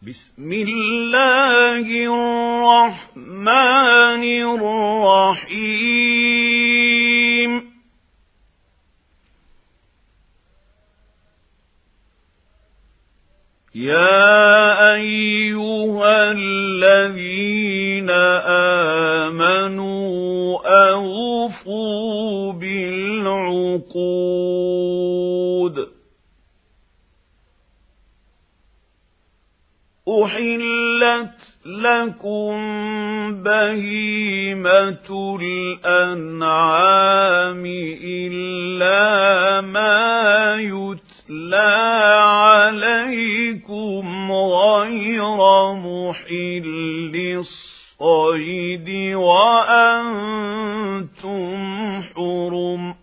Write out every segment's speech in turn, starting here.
بسم الله الرحمن الرحيم يا أيها الذين آمنوا أوفوا بالعقود أحلت لكم بهيمة الأنعام إلا ما يتلى عليكم غير محل الصيد وأنتم حرم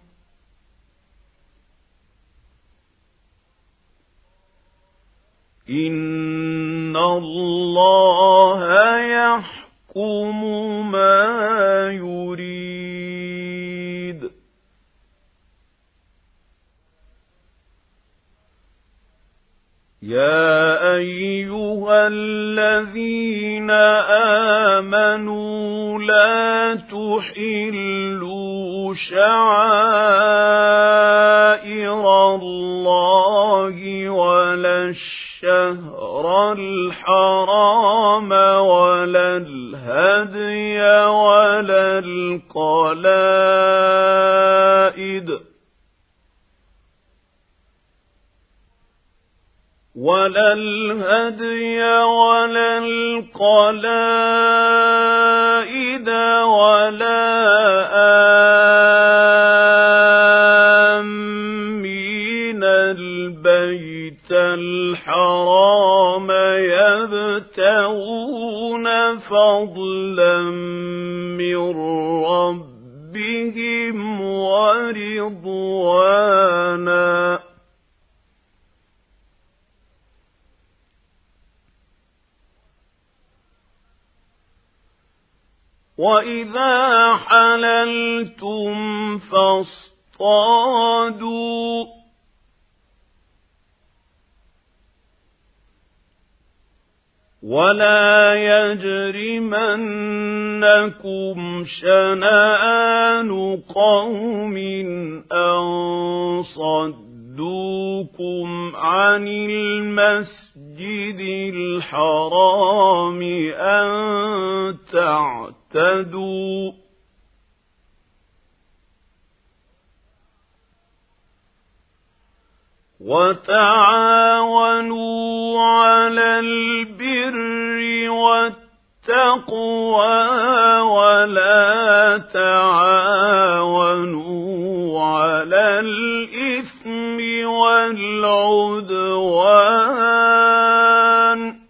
إن الله يحكم ما يريد يا أيها الذين آمنوا لا تحلوا شعائر الله ولا الشهر الحرام ولا الهدي ولا القلائد ولا آمين البيت الحرام يبتغون فضلا من ربهم ورضوانا وإذا حللتم فاصطادوا ولا يجرمنكم شنآن قوم أن صدوكم عن المسجد الحرام أن تعتدوا وتعاونوا على البر والتقوى ولا تعاونوا على الإثم والعدوان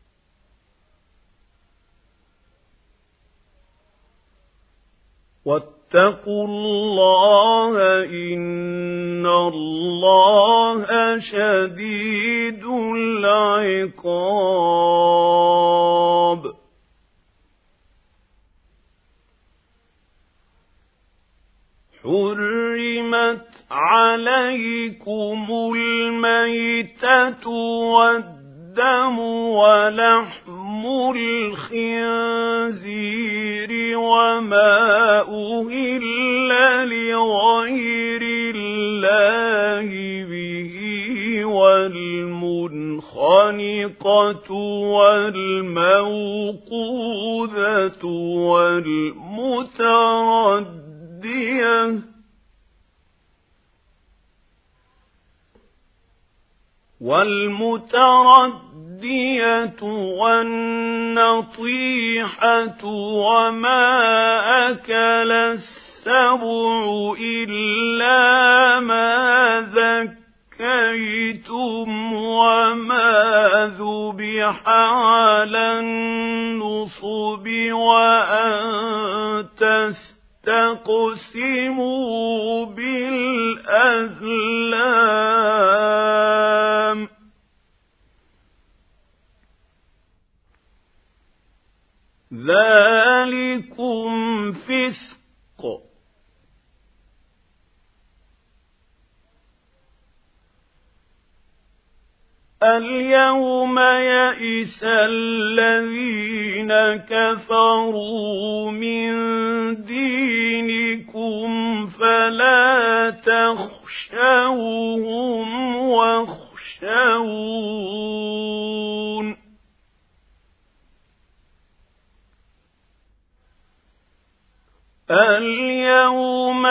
واتقوا الله إن الله شديد العقاب حرمت عليكم الميتة والدم ولحم الخنزير وما أهل لغير الله به والمنخنقة والموقوذة والمتردية والنطيحة وما أكل السبع إلا ما ذكيتم وما ذبح على النصب وأن تستقسموا بالأزلام ذلكم فسق اليوم يئس الذين كفروا من دينكم فلا تخشوهم واخشون اليوم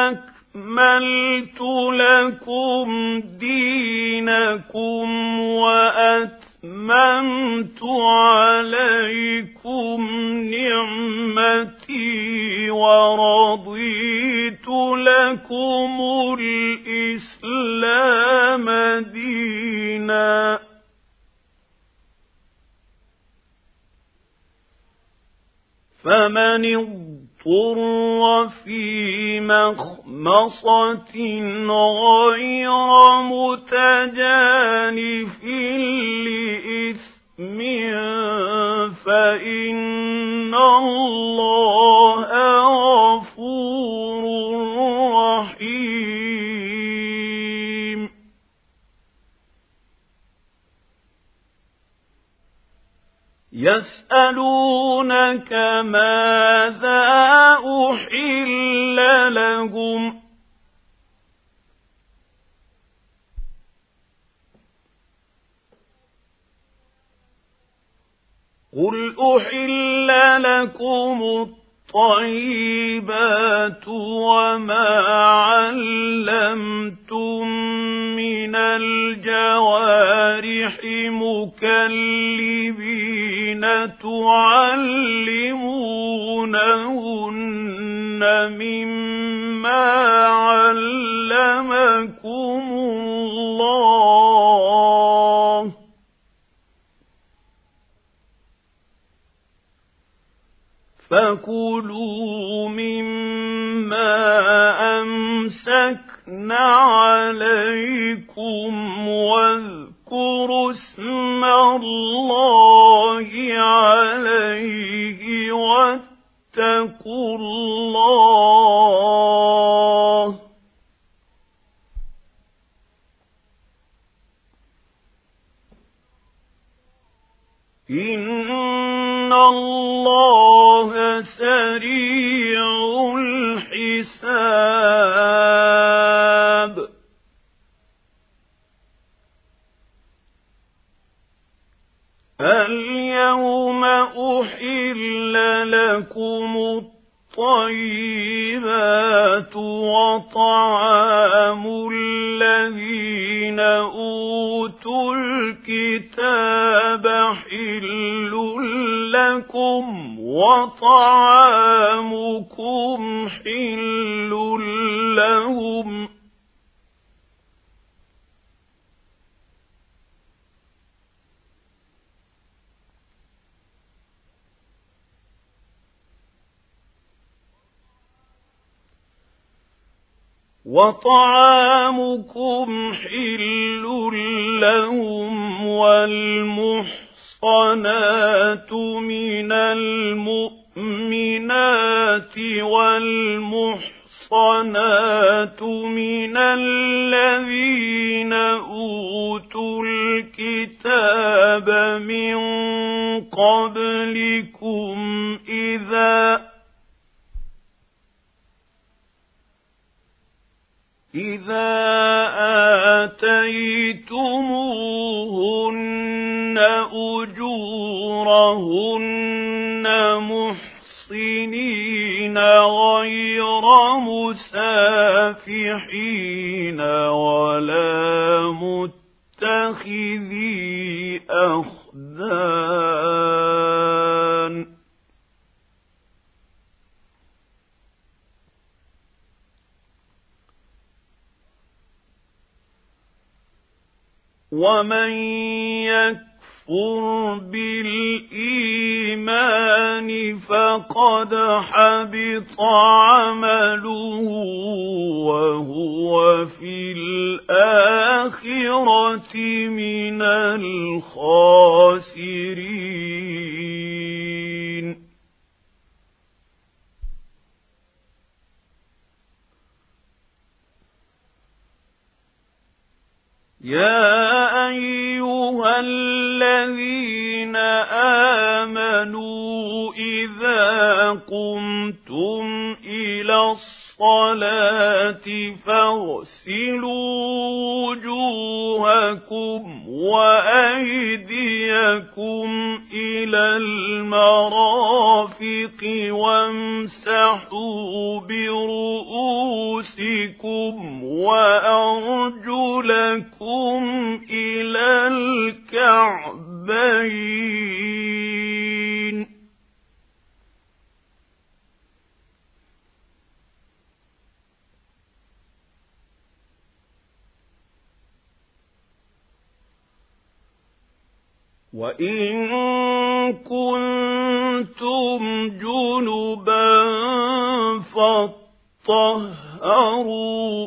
أكملت لكم دينكم وأتممت عليكم نعمتي ورضيت لكم الإسلام دينا فمن اضطر في مخمصة غير متجانف لإثم فإن الله غفور رحيم يسألونك ماذا أحل لهم قل أحل لكم الطيبات وما علمتم من الجوارح مكلبين تعلمونهن مما علمكم الله فكلوا مما أمسكن عليكم واذكروا اسم الله عليه واتقوا الله إن الله سريع الحساب اليوم أحل لكم الطيبات وطعام الذين أوتوا الكتاب حل لكم وطعامكم حل لهم وطعامكم حل لهم والمحصنات من المؤمنات والمحصنات من الذين أوتوا الكتاب من قبلكم إذا آتيتموهن أجورهن محصنين غير مسافحين ولا متخذي أخدان ومن يكفر بالإيمان فقد حبط عمله وهو في الآخرة من الخاسرين يا أيها أيها الذين آمنوا إذا قمتم إلى الصلاة فاغسلوا وجوهكم وأيديكم إلى المرافق وامسحوا برؤوسكم وأرجلكم إلى الكعبين. وَإِن كُنتُمْ جُنُبًا فاطهروا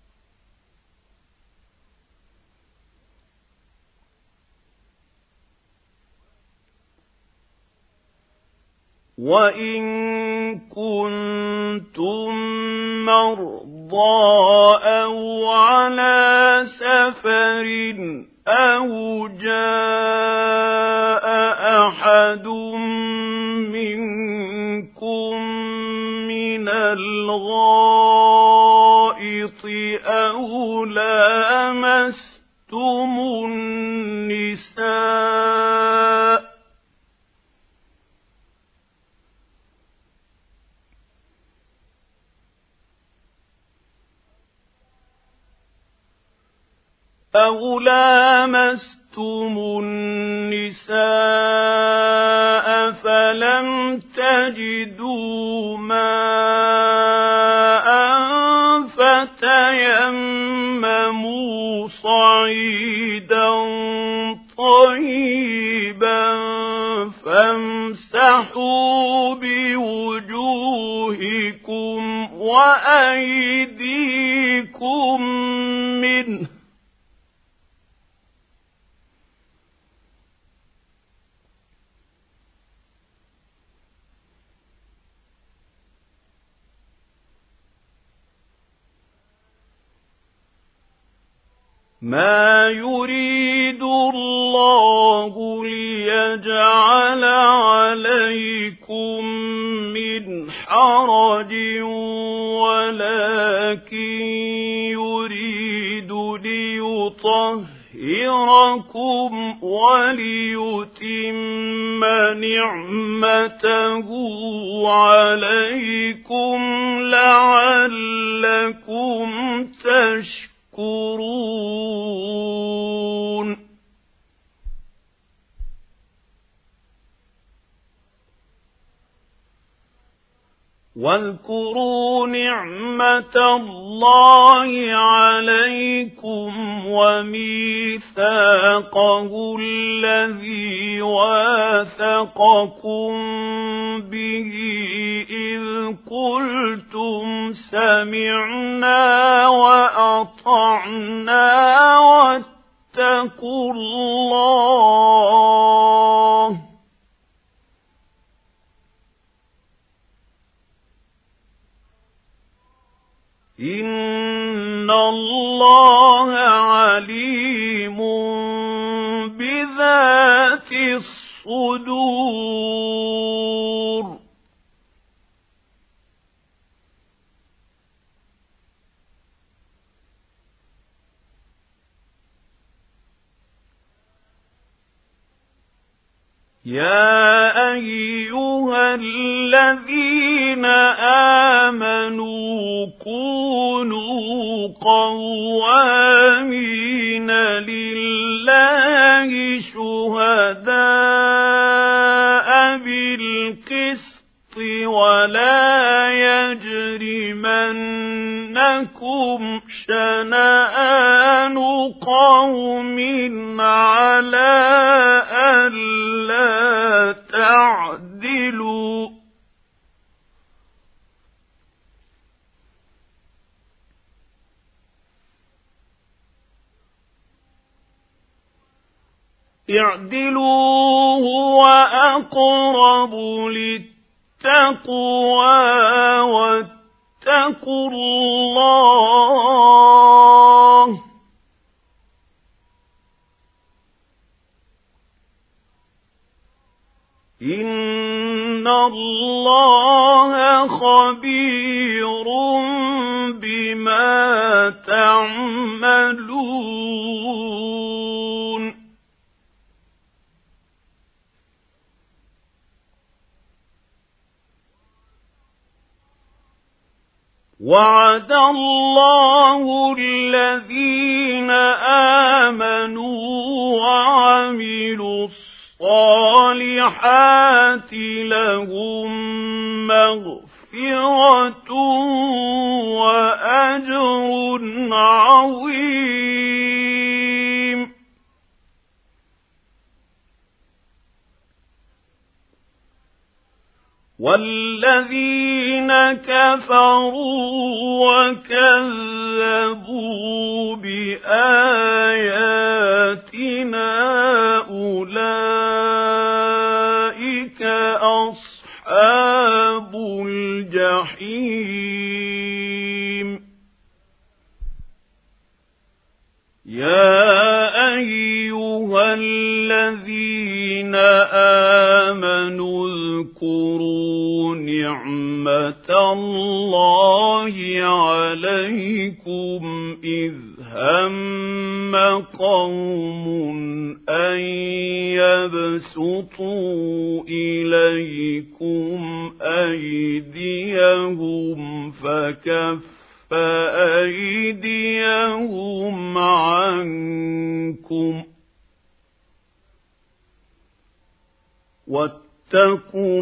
وَإِن كُنتُم مَّرْضَىٰ أَوْ عَلَىٰ سَفَرٍ أَوْ جَاءَ أَحَدٌ مِّنكُم مِّنَ الْغَائِطِ أَوْ لَامَسْتُمُ النِّسَاءَ فلم تجدوا ماء فتيمموا صعيدا طيبا فامسحوا بوجوهكم وأيديكم منه ما يريد الله ليجعل عليكم من حرج ولكن يريد ليطهركم وليتم نعمته عليكم لعلكم تشكرون. واذكروا نعمة الله عليكم وميثاقه الذي واثقكم به إذ قلتم سمعنا وأطعنا واتقوا الله إن الله عليم بذات الصدور. يا أيها الذين آمنوا كونوا قوامين لله شهداء بالقسط ولا يجرمنكم شنآن قوم على ألا تعدلوا اعدلوا هو أقرب للتقوى واتقوا الله إِنَّ اللَّهَ خَبِيرٌ بِمَا تَعْمَلُونَ وَعَدَ اللَّهُ الَّذِينَ آمَنُوا وَعَمِلُوا الصَّالِحَاتِ لَهُم مَّغْفِرَةٌ وَأَجْرٌ عَظِيمٌ وَالَّذِينَ كَفَرُوا وَكَذَّبُوا بِآيَاتِنَا أُولَئِكَ أَصْحَابُ الْجَحِيمِ يَا أَيُّهَا الَّذِينَ آمَنُوا اذْكُرُوا نِعْمَةَ اللَّهِ عَلَيْكُمْ إِذْ هَمَّ قَوْمٌ أَن يَبْسُطُوا إِلَيْكُمْ أَيْدِيَهُمْ فَكَفَّ أَيْدِيَهُمْ عَنكُمْ وَاتَّقُوا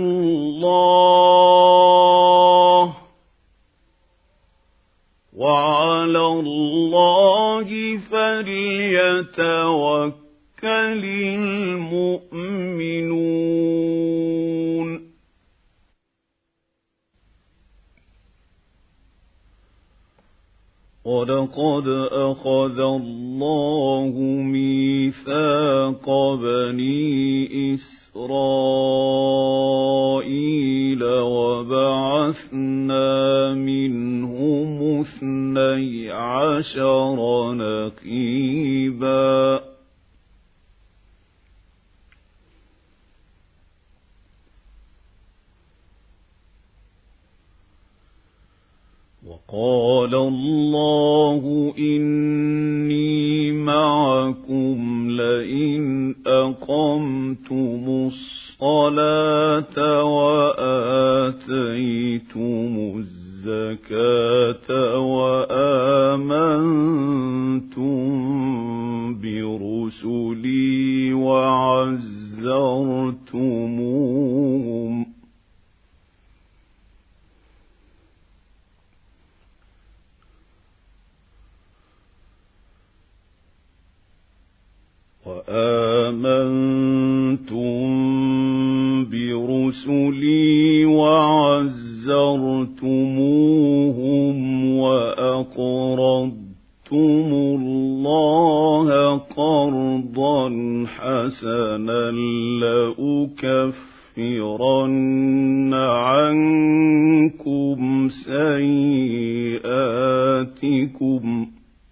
اللَّهَ وَعَلَى اللَّهِ فَلْيَتَوَكَّلِ الْمُؤْمِنُونَ وَلَقَدْ أَخَذَ اللَّهُ مِيثَاقَ بَنِي إِسْرَائِيلَ وَبَعَثْنَا مِنْهُمُ 12 نَقِيبًا وَقَالَ اللَّهُ إِنِّي مَعَكُمْ لَئِنْ أَقَمْتُمُ الصَّلَاةَ وَآتَيْتُمُ الزَّكَاةَ وَآمَنْتُمْ بِرُسُلِي وَعَزَّرْتُمُوهُمْ وَأَقْرَضْتُمُ اللَّهَ قَرْضًا حَسَنًا لَّأُكَفِّرَنَّ عَنكُمْ سَيِّئَاتِكُمْ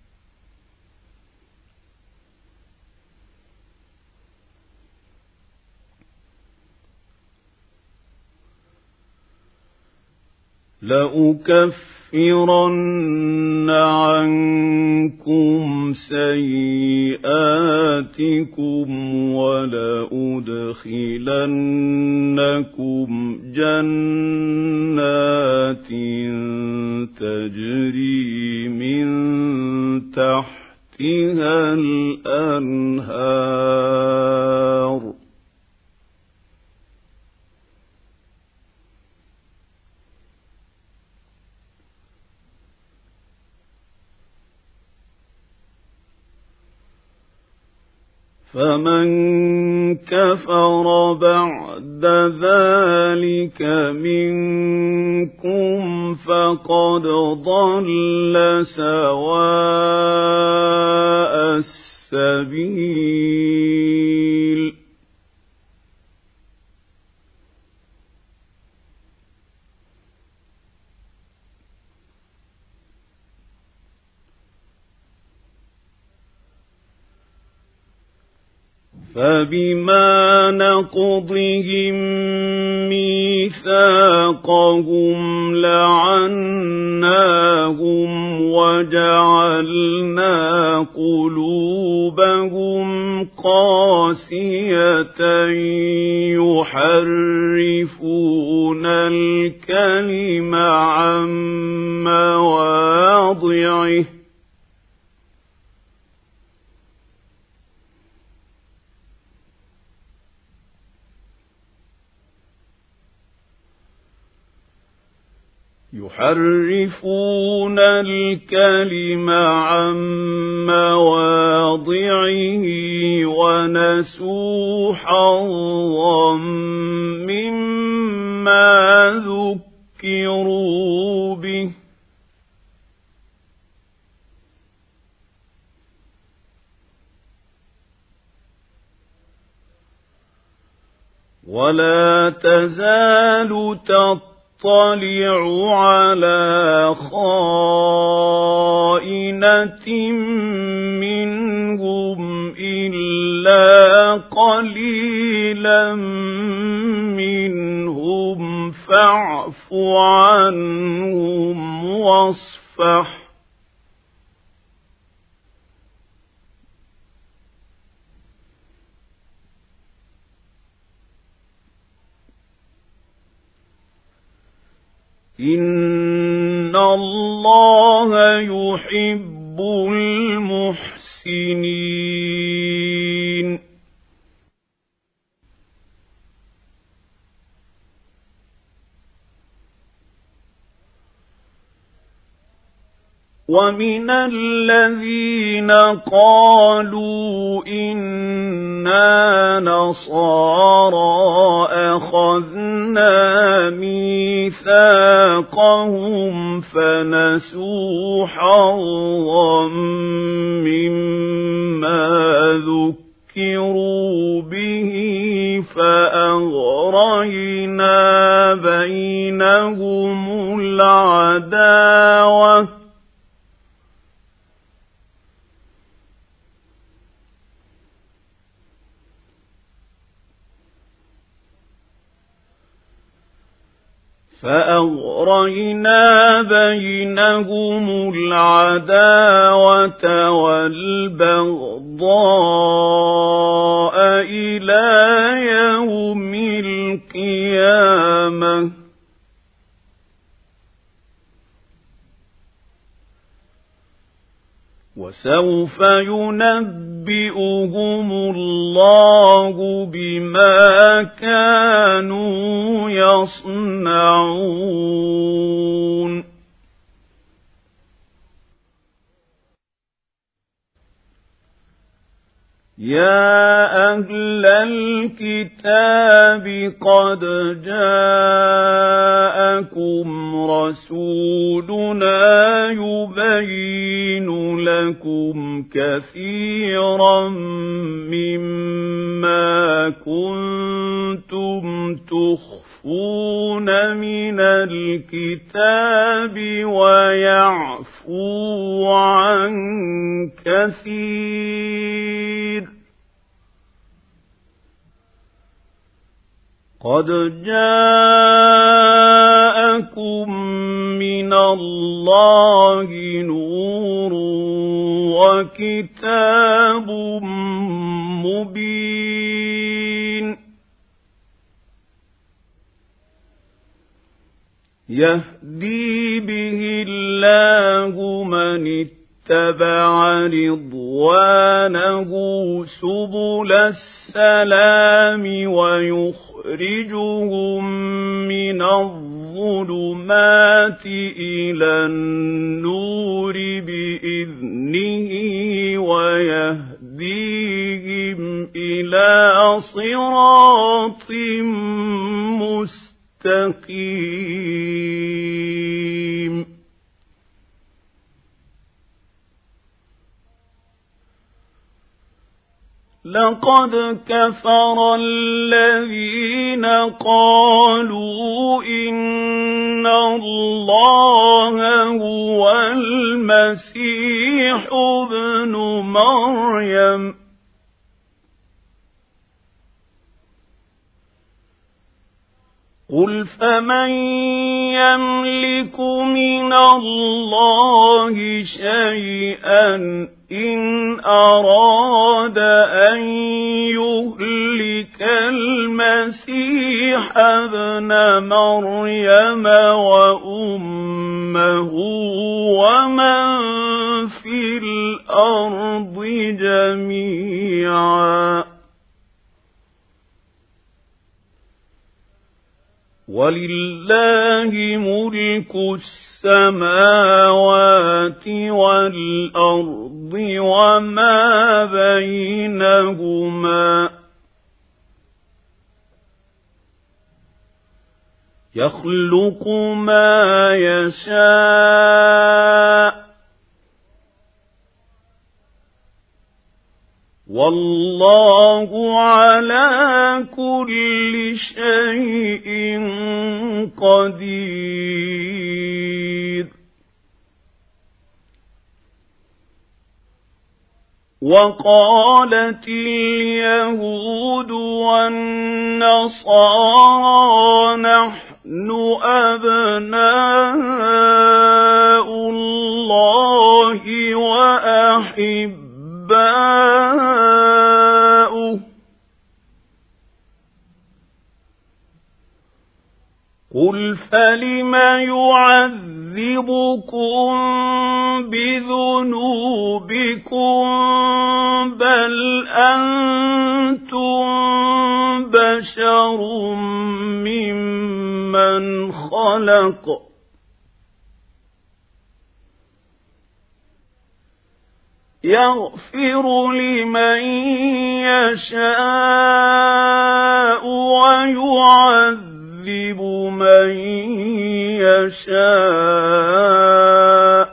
وَلَأُدْخِلَنَّكُمْ جَنَّاتٍ تَجْرِي مِن تَحْتِهَا الْأَنْهَارُ فَمَن كَفَرَ بَعْدَ ذَلِكَ مِنكُمْ فَقَدْ ضَلَّ سَوَاءَ السَّبِيلِ فبما نقضهم ميثاقهم لعناهم وجعلنا قلوبهم قاسية يحرفون الكلم عن مواضعه ونسوا حظا مما ذكروا به ولا تزال تطلع على خائنة منهم إلا قليلا منهم فاعف عنهم واصفح إن الله يحب المحسنين ومن الذين قالوا إنا نصارى أخذنا ميثاقهم فنسوا حظا مما ذكروا به فأغرينا بينهم العداوة والبغضاء إلى يوم القيامة وسوف ينبئهم الله بما كانوا يصنعون يا أهل الكتاب قد جاءكم رسولنا يبين لكم كثيرا مما كنتم تخفون من الكتاب ويعفو عن كثير قد جاءكم من الله نور وكتاب مبين يهدي به الله من اتبع رضوانه سبل السلام ويخرجهم من الظلمات إلى النور بإذنه ويهديهم إلى صراط مستقيم لقد كفر الذين قالوا إن الله هو المسيح ابن مريم قل فمن يملك من الله شيئا إن أراد أن يهلك المسيح ابن مريم وأمه ومن في الأرض جميعا ولله ملك السماوات والأرض وما بينهما يخلق ما يشاء والله على كل شيء قدير وقالت اليهود والنصارى نحن أبناء الله وأحباؤه قل فلم يعذبكم بذنوبكم بل أنتم بشر ممن خلق يغفر لمن يشاء ويعذب من يشاء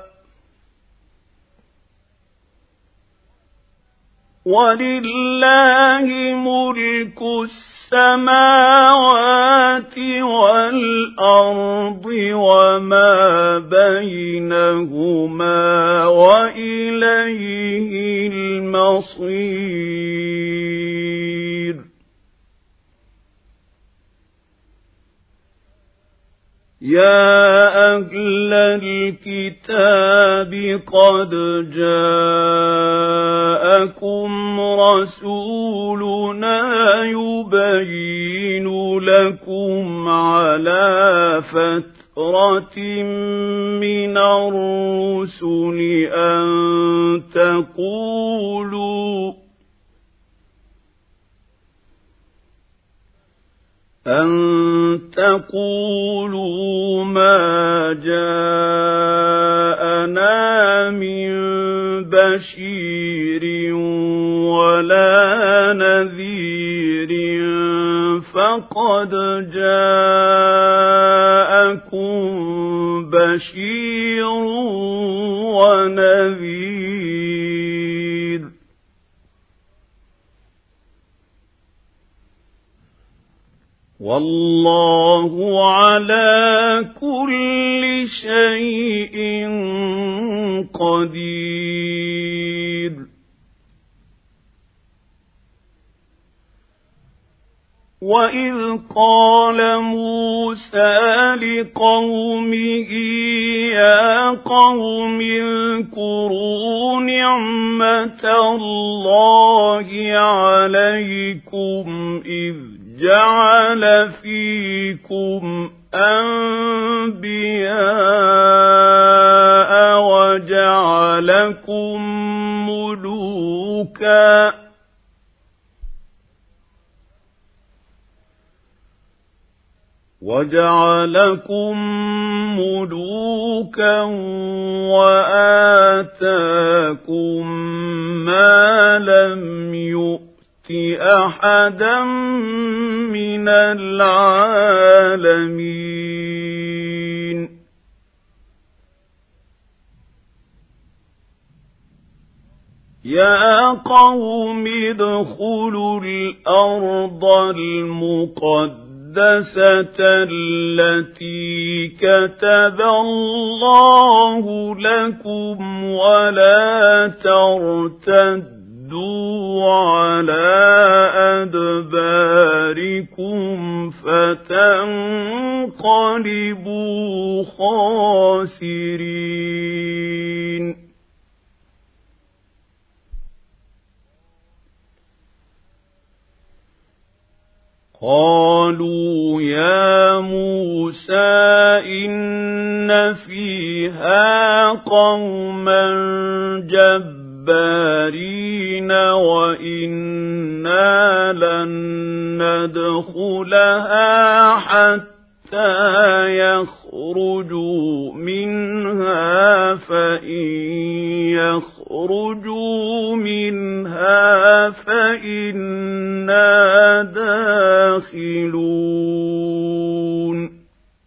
ولله ملك السماوات والأرض وما بينهما وإليه المصير يا أهل الكتاب قد جاءكم رسولنا يبين لكم على فترة من الرسل أن تقولوا ما جاءنا من بشير ولا نذير فقد جاءكم بشير ونذير والله على كل شيء قدير وإذ قال موسى لقومه يا قوم اذكروا نعمة الله عليكم إذ جعل فيكم أنبياء وجعلكم ملوكا وآتاكم ما لم يؤت أحدا من العالمين يا قوم ادخلوا الأرض المقدسة التي كتب الله لكم ولا ترتدوا على أدباركم دياركم فتنقلبوا خاسرين قالوا يا موسى إن فيها قوما جبارين وإنا لن ندخلها حتى يخرجوا منها فإن يخرجوا منها فإنا داخلون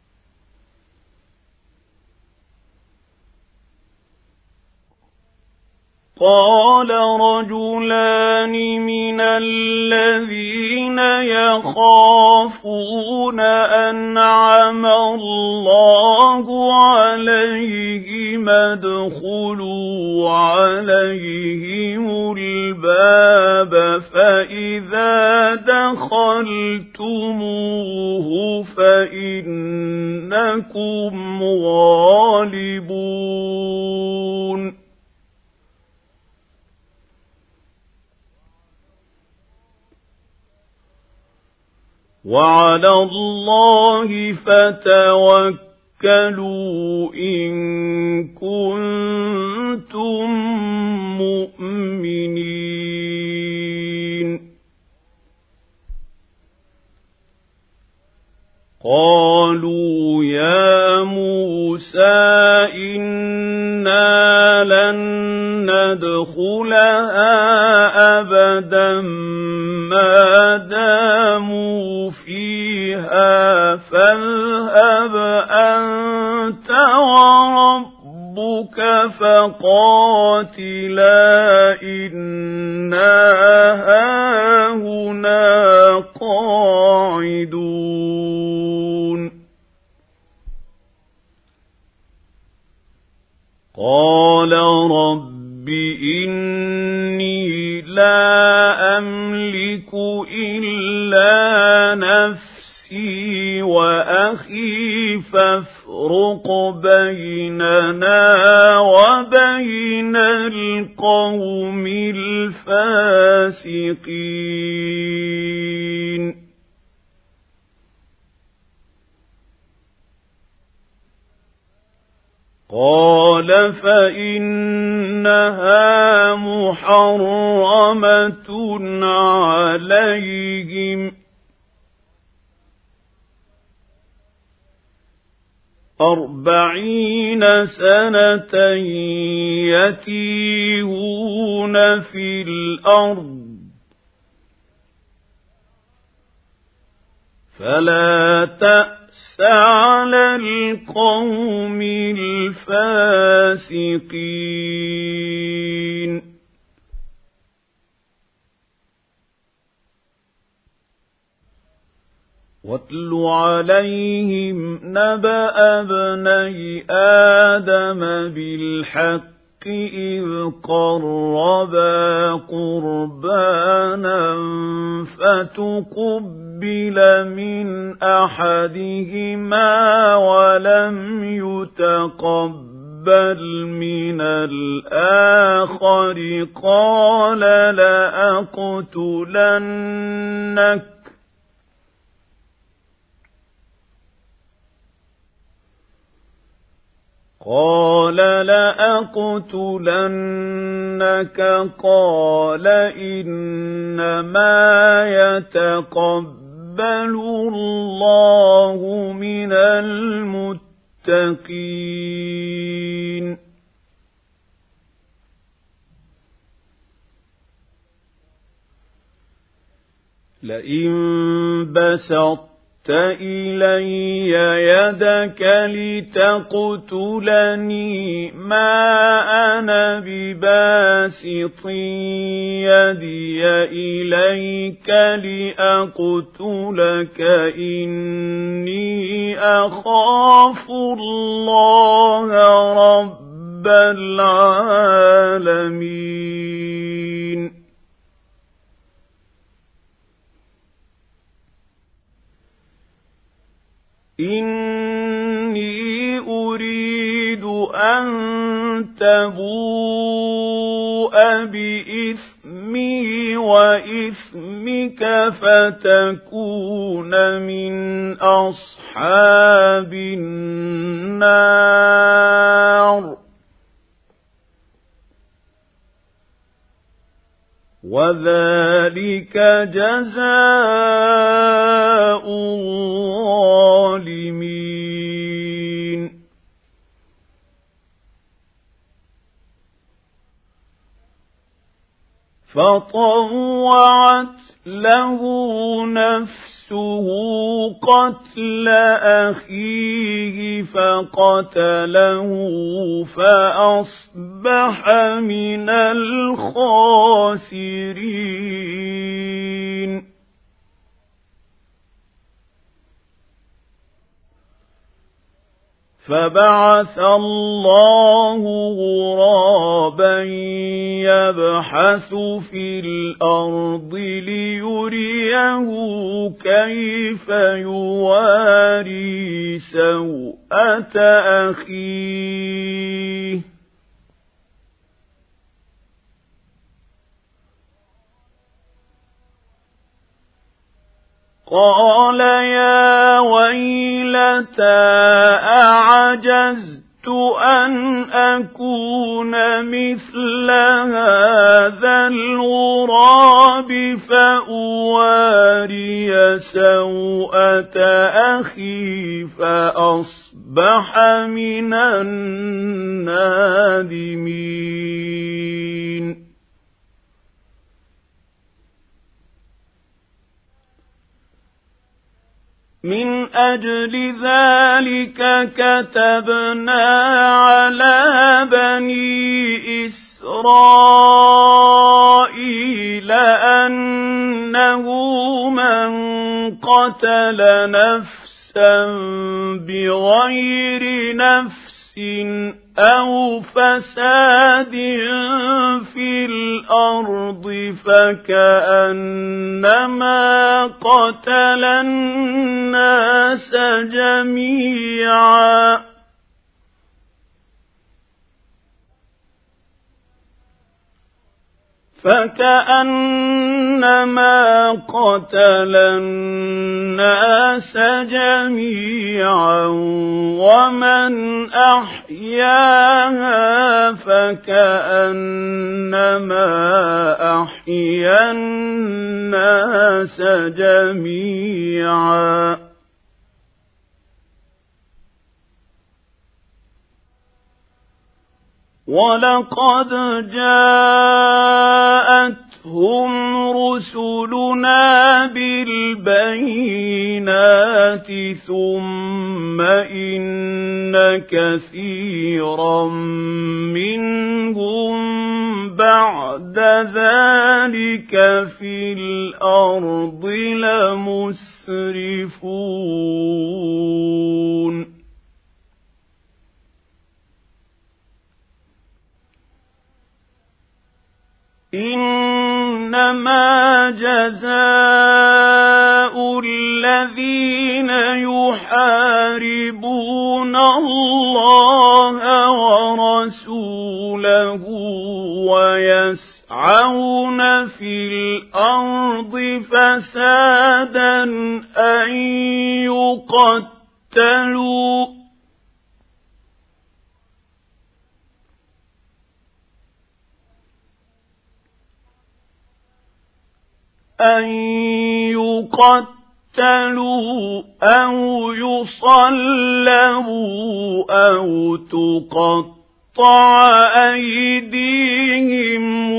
قال رجلان من الذين يخافون أنعم الله عليهم ادخلوا عليهم الباب فإذا دخلتموه فإنكم غالبون وعلى الله فتوكلوا إن كنتم مؤمنين قالوا يا موسى إنا لن ندخلها أبدا ما داموا فيها فاذهب أنت وربك فقاتلا إنا هاهنا قاعدون قال رب إني لا أملك إلا نفسي وأخي فافرق بيننا وبين القوم الفاسقين قال فإنها محرمة عليهم 40 سنة يتيهون في الأرض فلا تأس على القوم الفاسقين واتل عليهم نبأ ابني آدم بالحق إذ قربا قربانا فتقبل من أحدهما ولم يتقبل من الآخر قال لأقتلنك قال إنما يتقبل الله من المتقين لئن بسطت إلي يدك لتقتلني ما أنا بباسط يدي إليك لأقتلك إني أخاف الله رب العالمين إني أريد أن تبوء بإثمي وإثمك فتكون من أصحاب النار وذلك جزاء الظالمين فطوعت له نفسه قتل أخيه فقتله فأصبح من الخاسرين فبعث الله غرابا يبحث في الأرض ليريه كيف يواري سوءة أخيه قال يا ويلتى أعجزت أن أكون مثل هذا الغراب فأواري سوءة أخي فأصبح من النادمين من أجل ذلك كتبنا على بني إسرائيل أنه من قتل نفسا بغير نفس أو فساد في الأرض فكأنما قتل الناس جميعا ومن أحياها فكأنما أحيا الناس جميعا ولقد جاءتهم رسلنا بالبينات ثم إن كثيرا منهم بعد ذلك في الأرض لمسرفون إنما جزاء الذين يحاربون الله ورسوله ويسعون في الأرض فسادا أن يقتلوا أو يصلبوا أو تقطع أيديهم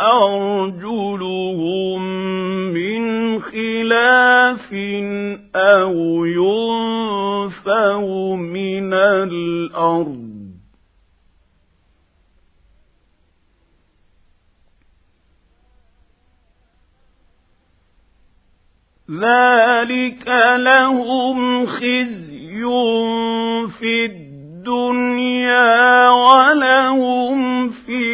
وأرجلهم من خلاف أو ينفوا من الأرض ذلك لهم خزي في الدنيا ولهم في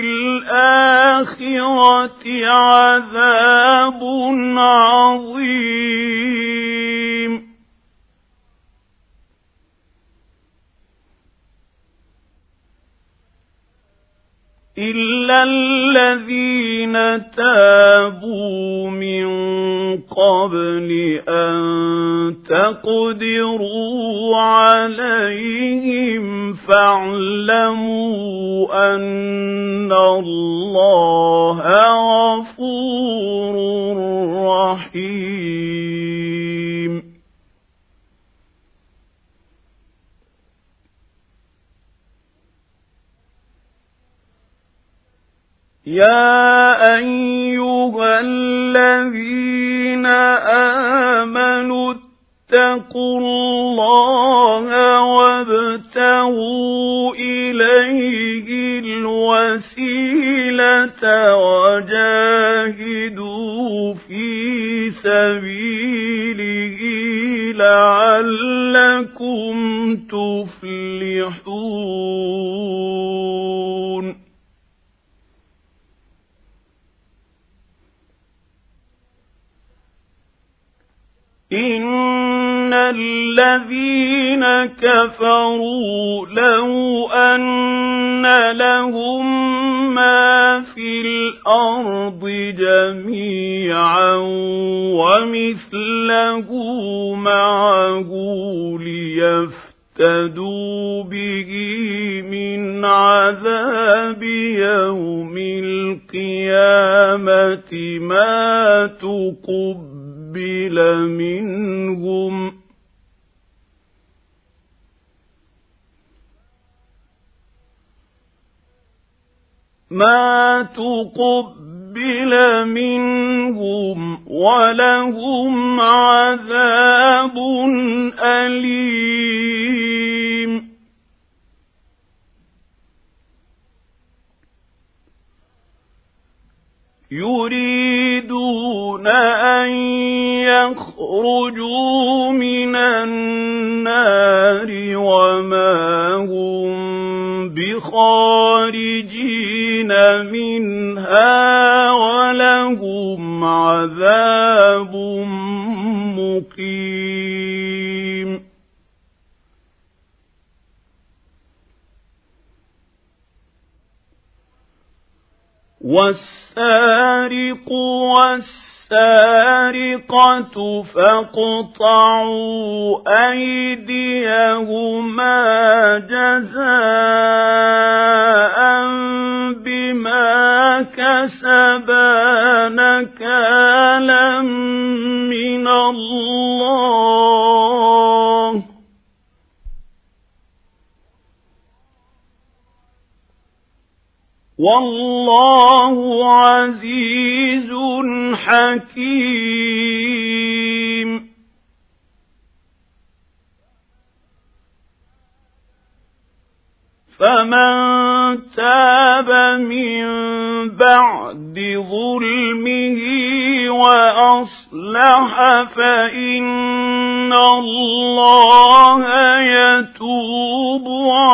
الآخرة عذاب عظيم تابوا من قبل أن تقدروا عليهم فاعلموا أن الله غفور رحيم. يا أيها الذين آمنوا اتقوا الله وابتغوا إليه الوسيلة وجاهدوا في سبيله لعلكم تفلحون. إن الذين كفروا لو أن لهم ما في الأرض جميعا ومثله معه ليفتدوا به من عذاب يوم القيامة ما تقبل منهم ولهم عذاب أليم. يريدون أن يخرجوا من النار وما هم بخارجين منها ولهم عذاب مقيم. والسارق والسارقة فاقطعوا أيديهما جزاء بما كسبا نكالا من الله والله عزيز حكيم. فمن تاب من بعد ظلمه وأصلح فإن الله يتوب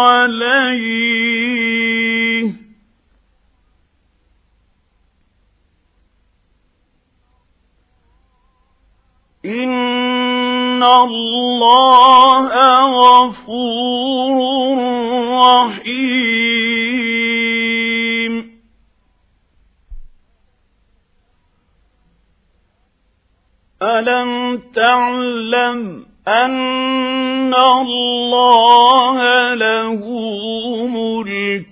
عليه إن الله غفور رحيم. ألم تعلم أن الله له ملك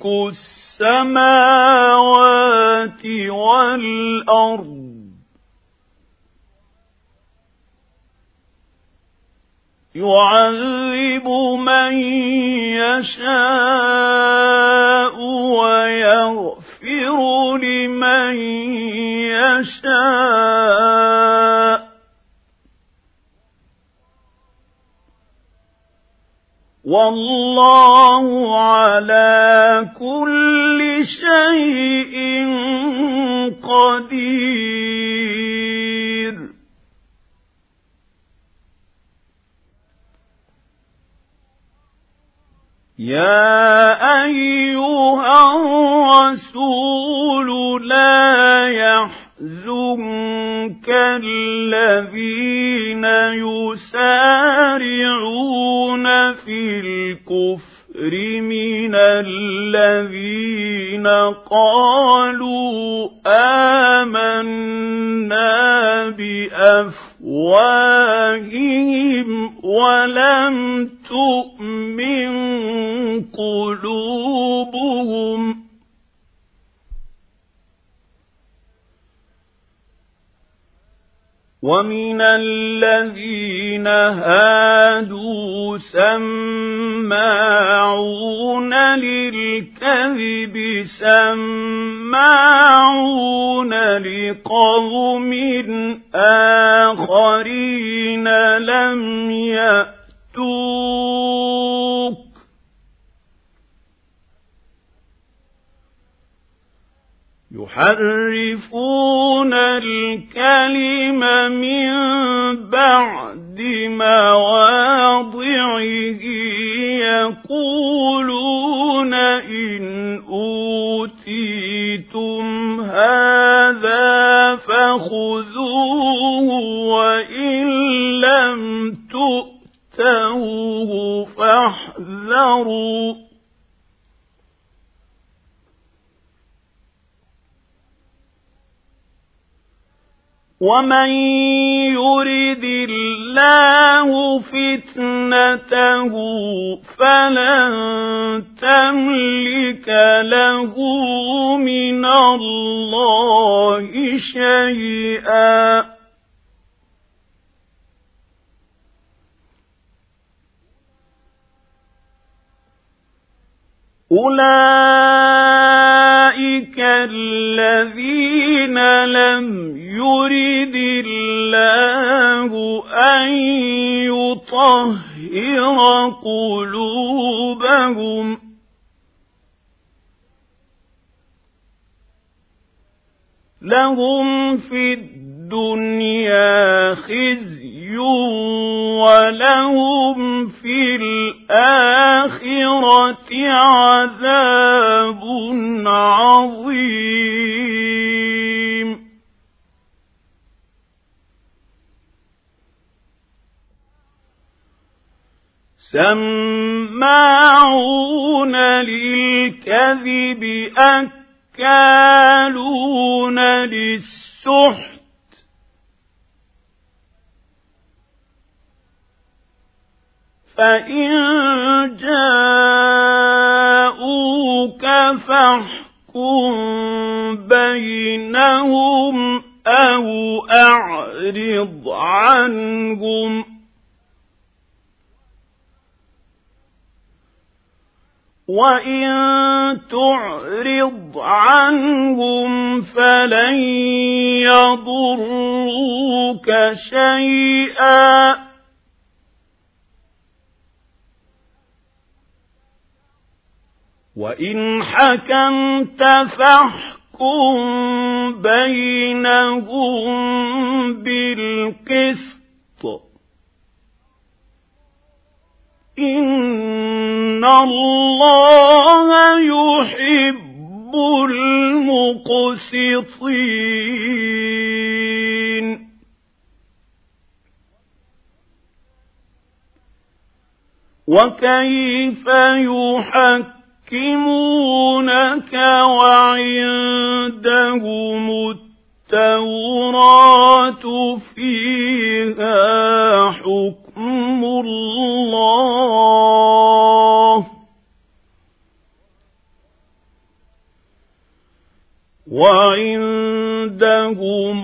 السماوات والأرض يعذب من يشاء ويغفر لمن يشاء والله على كل شيء قدير. يا أيها الرسول لا يحزنك الذين يسارعون في الكفر من الذين قالوا آمنا بأفواههم ولم تؤمن قلوبهم ومن الذين هادوا سماعون للكذب سماعون لقوم آخرين لم يأتوك يحرفون الكلم من بعد مواضعه يقولون إن أوتيتم هذا فخذوه وإن لم تؤتوه فاحذروا ومن يرد الله فتنته فلن تملك له من الله شيئا أولئك الذين لم يرد الله أن يطهر قلوبهم لهم في الدنيا خزي ولهم في الآخرة عذاب عظيم سماعون للكذب أكالون للسحت فإن جاءوك فاحكم بينهم أو أعرض عنهم وإن تعرض عنهم فلن يضروك شيئا وإن حكمت فاحكم بينهم بالقسط إن الله يحب المقسطين وكيف يحكمونك وعندهم التوراة فيها حكم الله وعندهم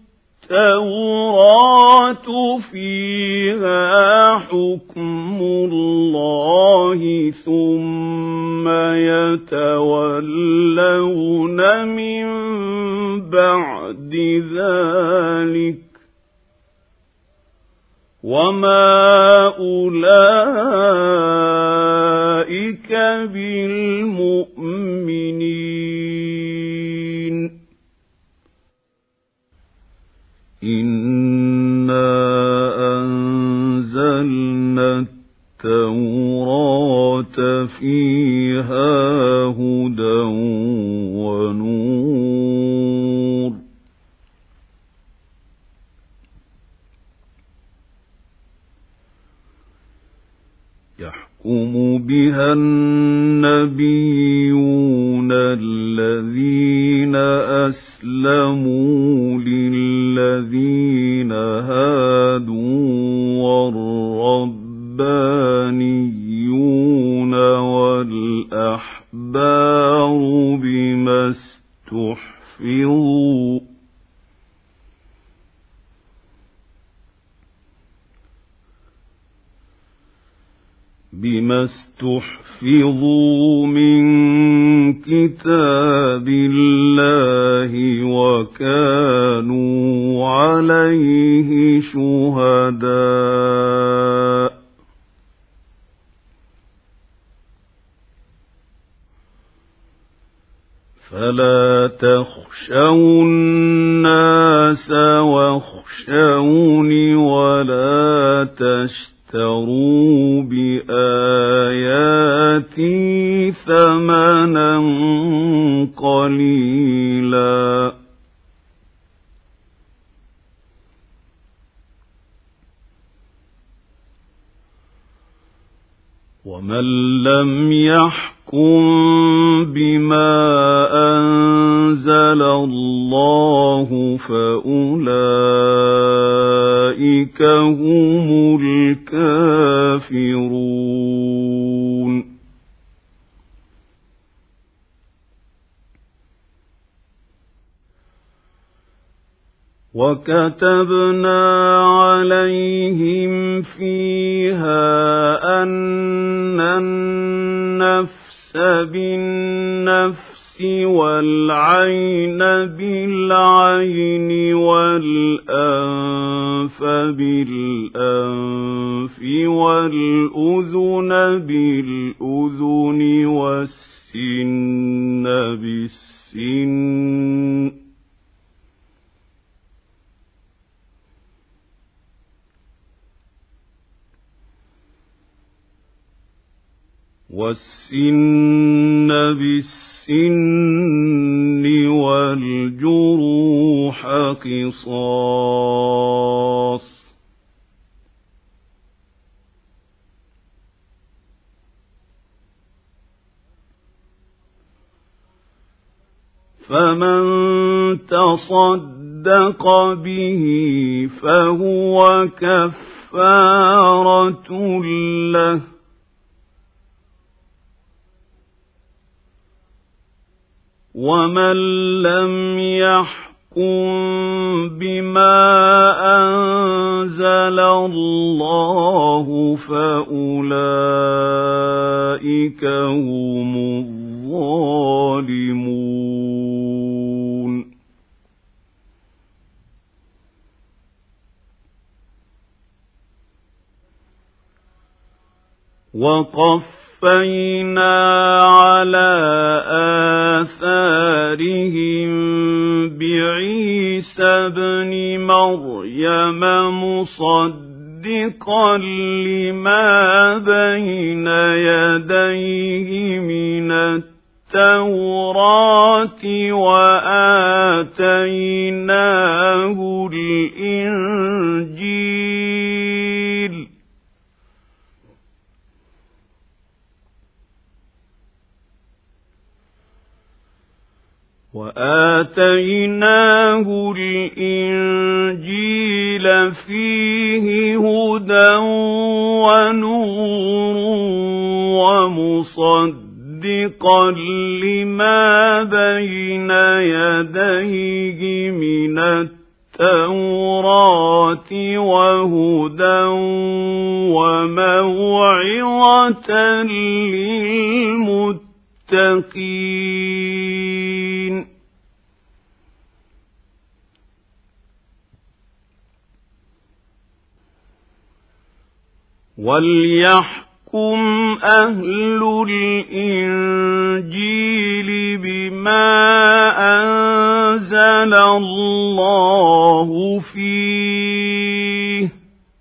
التوراة فيها حكم الله ثم يتولون من بعد ذلك وما أولئك بالمؤمنين إنا أنزلنا التوراة فيها هدى ونور يحكم بها النبيون الذين أسلموا للذين هادوا والربانيون والأحبار بما استحفظوا من كتاب الله وكانوا عليه شهداء فلا تخشوا الناس واخشوني ولا تشتروا بآياتي ثمنا قليلا ومن لم يحكم بما أنزل الله فأولئك هم الكافرون وكتبنا عليهم فيها أن النفس بالنفس والعين بالعين والأنف بالأنف والأذن بالأذن والسن بالسن بالسن والجروح قصاص فمن تصدق به فهو كفارة له ومن لم يحكم بما أنزل الله فأولئك هم الظالمون وقفينا على آثارهم بعيسى ابن مريم مصدقا لما بين يديه من التوراة وآتيناه الإنجيل فيه هدى ونور ومصدقا لما بين يديه من التوراة وهدى وموعظة للمتقين وليحكم أهل الإنجيل بما أنزل الله فيه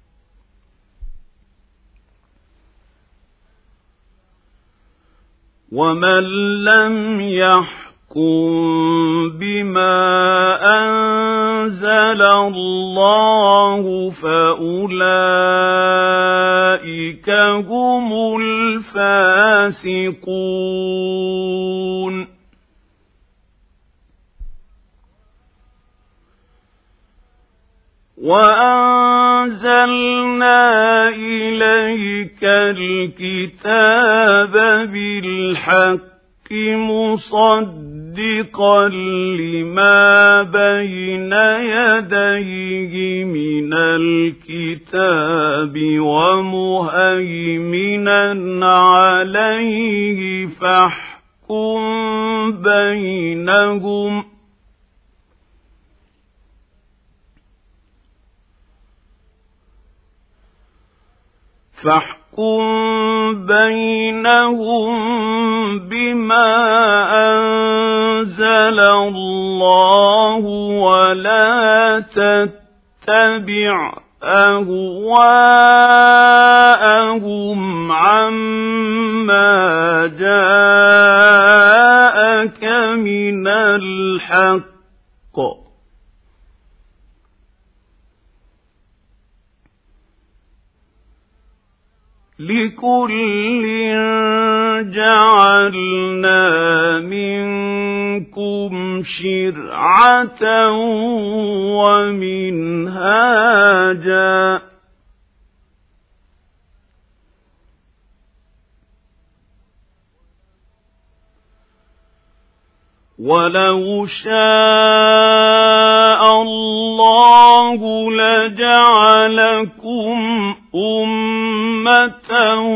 ومن لم يحكم بما أنزل الله فأولئك هم الفاسقون وأنزلنا أنزلنا إليك الكتاب بالحق مصدقا لما بين يديه من الكتاب ومهيمنا عليه فاحكم بينهم بما أنزل الله ولا تتبع أهواءهم عما جاءك من الحق لكل جعلنا منكم شرعة ومنهاجا ولو شاء الله لجعلكم أمة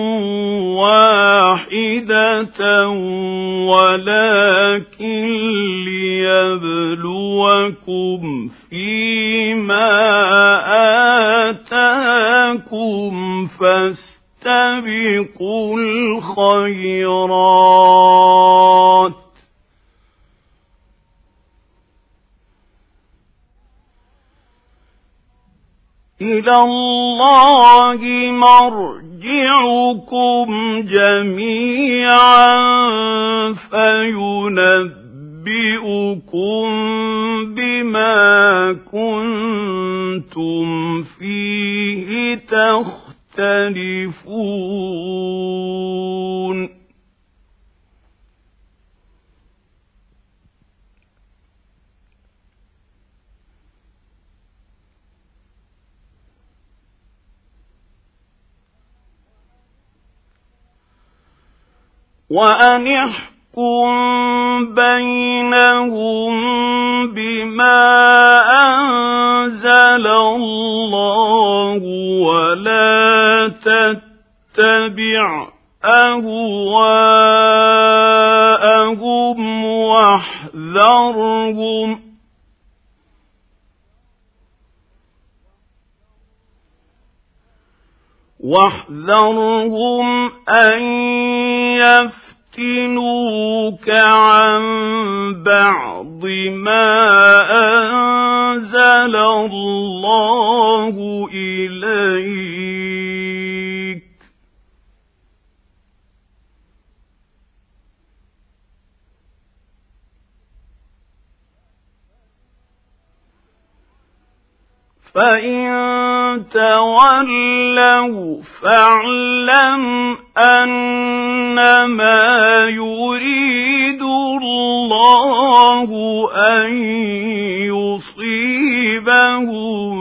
واحدة ولكن ليبلوكم فيما آتاكم فاستبقوا الخيرات إلى الله مرجعكم جميعا فينبئكم بما كنتم فيه تختلفون وأن احكم بينهم بما أنزل الله ولا تتبع أهواءهم واحذرهم أن يفتنوك عن بعض ما أنزل الله إليك فإن تولوا فاعلم أنما يريد الله أن يصيبهم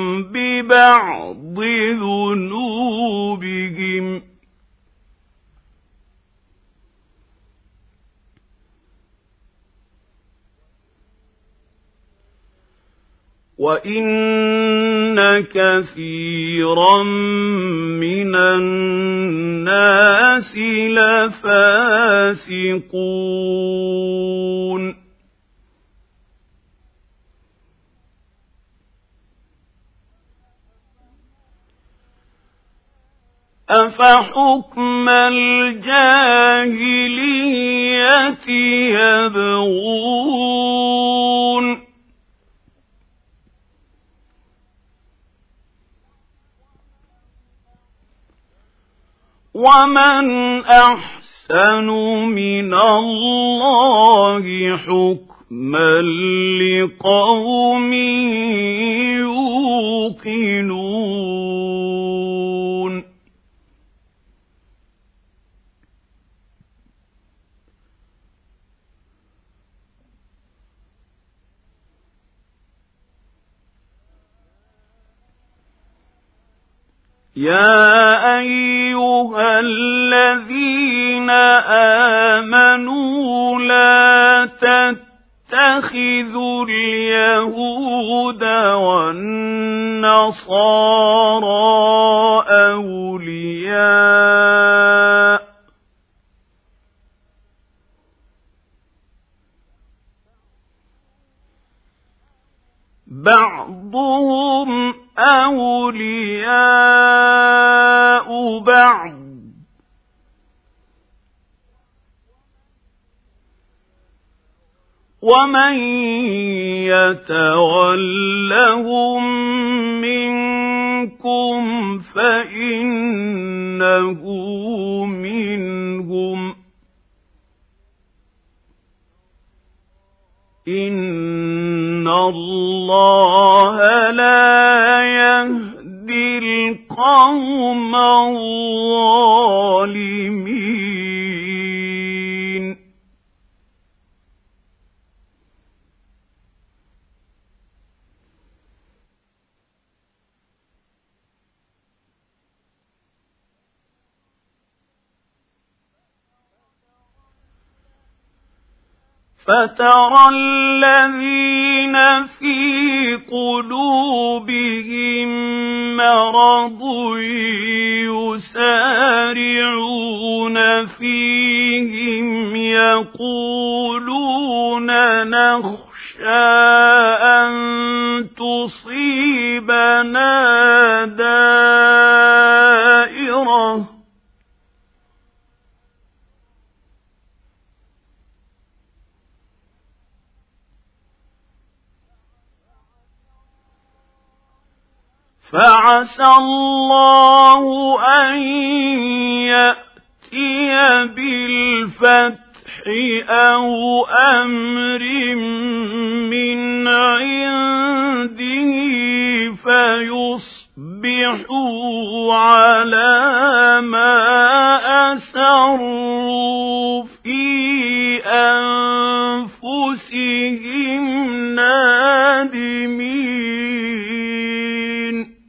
ببعض ذنوبهم وَإِنَّ كَثِيرًا مِنَ النَّاسِ لَفَاسِقُونَ أَفَحُكْمَ الْجَاهِلِيَّةِ يَبْغُونَ وَمَنْ أَحْسَنُ مِنَ اللَّهِ حُكْمًا لِقَوْمٍ يُوقِنُونَ يا أيها الذين آمنوا لا تتخذوا اليهود والنصارى أولياء بعضهم أولياء بعض ومن يتولهم منكم فإنه منهم إن الله لا يهدي القوم الظالمين فترى الذين في قلوبهم مرض يسارعون فيهم يقولون نخشى أن تصيبنا دائرة فعسى الله أن يأتي بالفتح أو أمر من عنده فيصبحوا على ما أسروا في أنفسهم نادمين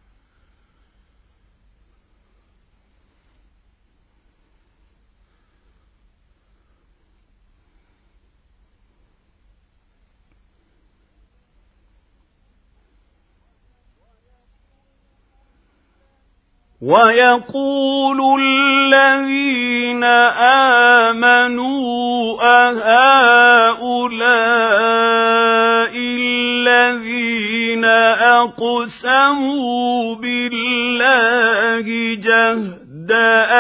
ويقول الذين آمنوا أهؤلاء الذين أقسموا بالله جهد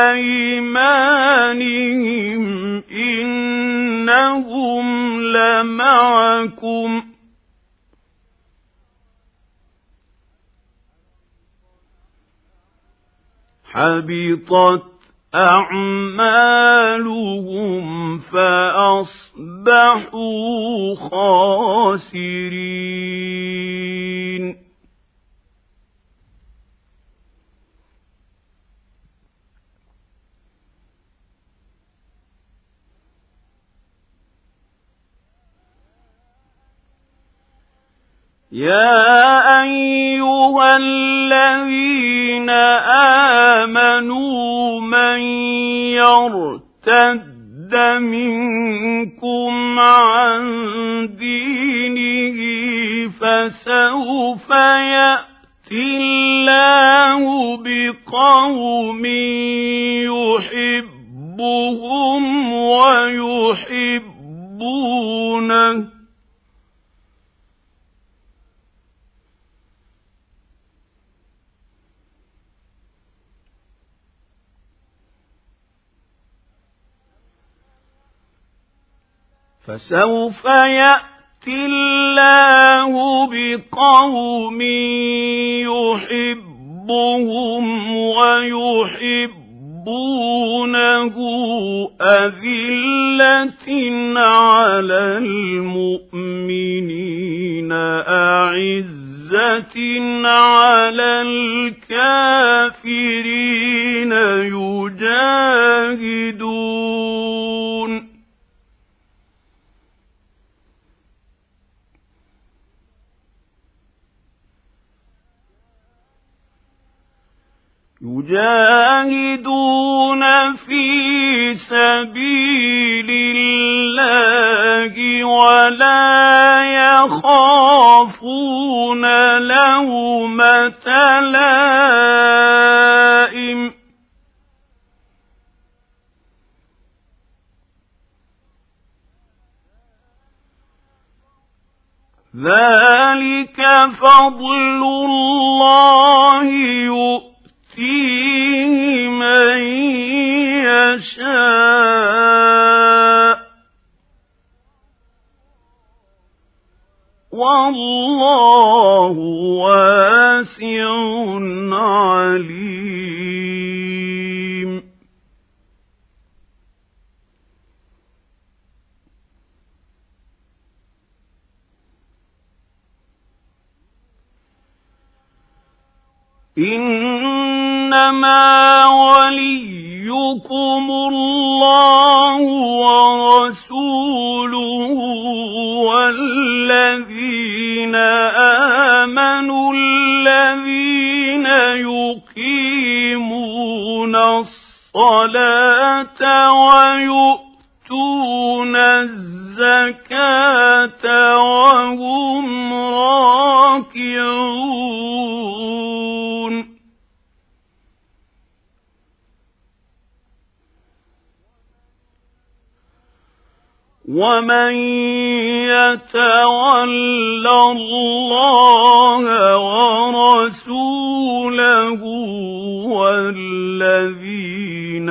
أيمانهم إنهم لمعكم حبطت أعمالهم فأصبحوا خاسرين يا أيها الذين آمنوا من يرتد منكم عن دينه فسوف يأتي الله بقوم يحبهم ويحبونه فسوف يأتي الله بقوم يحبهم ويحبونه أذلة على المؤمنين أعزة على الكافرين يجاهدون يجاهدون في سبيل الله ولا يخافون لومة لائم ذلك فضل الله يؤتيه من يشاء والله واسع عليم إنما وليكم الله ورسوله والذين آمنوا الذين يقيمون الصلاة ويؤتون الزكاة وهم راكعون ومن يتول الله ورسوله والذين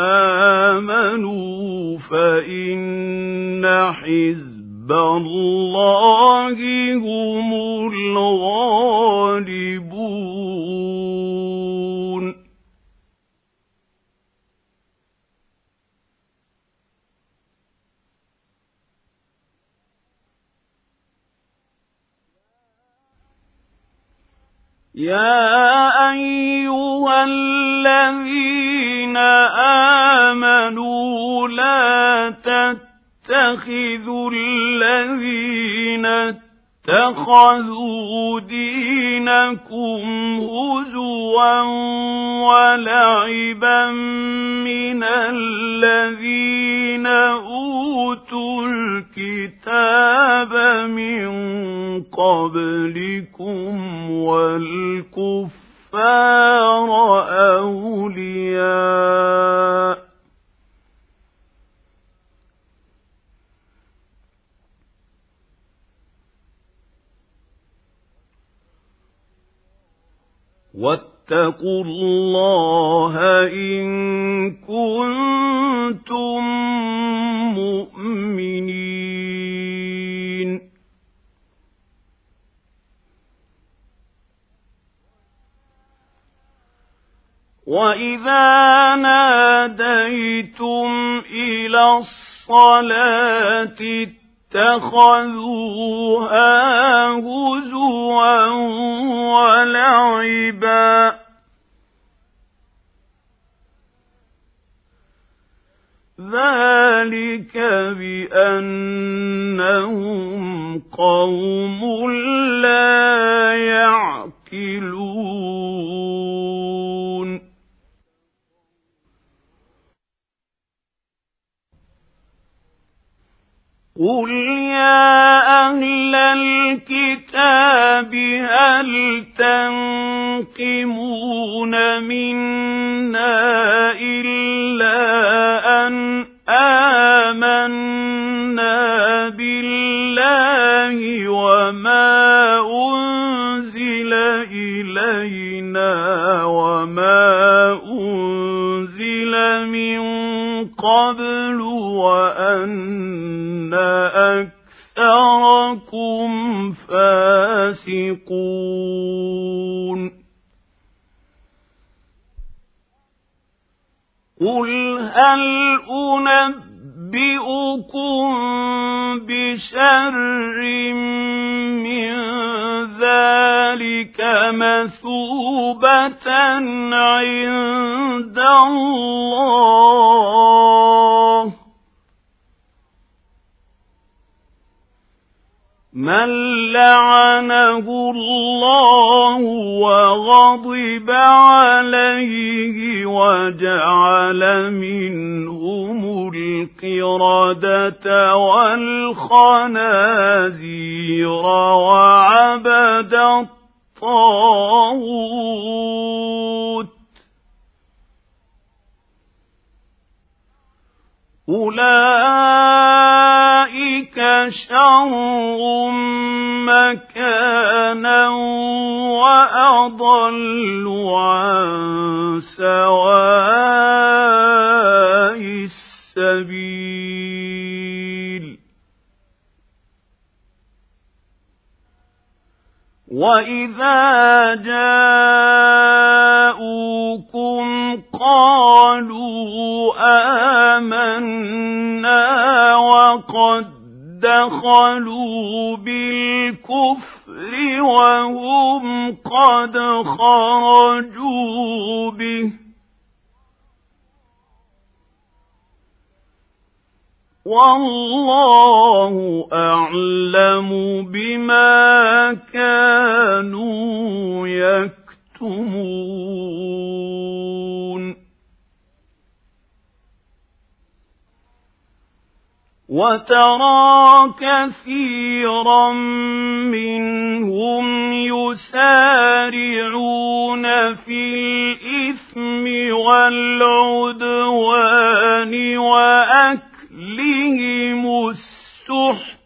آمنوا فإن حزب الله هم الغالبون يا أيها الذين آمنوا لا تتخذوا الذين اتخذوا دينكم هزوا ولعبا من الذين أوتوا الكتاب من قبلكم والكفار أولياء واتقوا الله إن كنتم مؤمنين وإذا ناديتم إلى الصلاة اتخذوها هزوا ولعبا ذلك بأنهم قوم لا يعقلون قل يا أهل الكتاب هل تنقمون منا إلا أن آمنا بالله وما أنزل إلينا وما أنزل من قبل وأن أكثركم فاسقون قل هل أنبئكم بشر من ذلك مثوبة عند الله مَن لَّعَنَهُ اللَّهُ وَغَضِبَ عَلَيْهِ وَجَعَلَ مِنْهُمُ الْقِرَدَةَ وَالْخَنَازِيرَ وَعَبَدَ الطَّاغُوتَ أُولَٰئِكَ شَرٌّ مَّكَانًا وَأَضَلُّ عَن سَوَاءِ السَّبِيلِ وَإِذَا جَاءُوكُمْ قَالُوا آمَنَّا وَقَدْ دَخَلُوا بِالْكُفْرِ وَهُمْ قَدْ خَرَجُوا بِهِ وَاللَّهُ أَعْلَمُ بِمَا كَانُوا يَكْتُمُونَ وَتَرَى كَثِيرًا مِّنْهُمْ يُسَارِعُونَ فِي الْإِثْمِ وَالْعُدْوَانِ وَأَكْلِهِمُ السُّحْتَ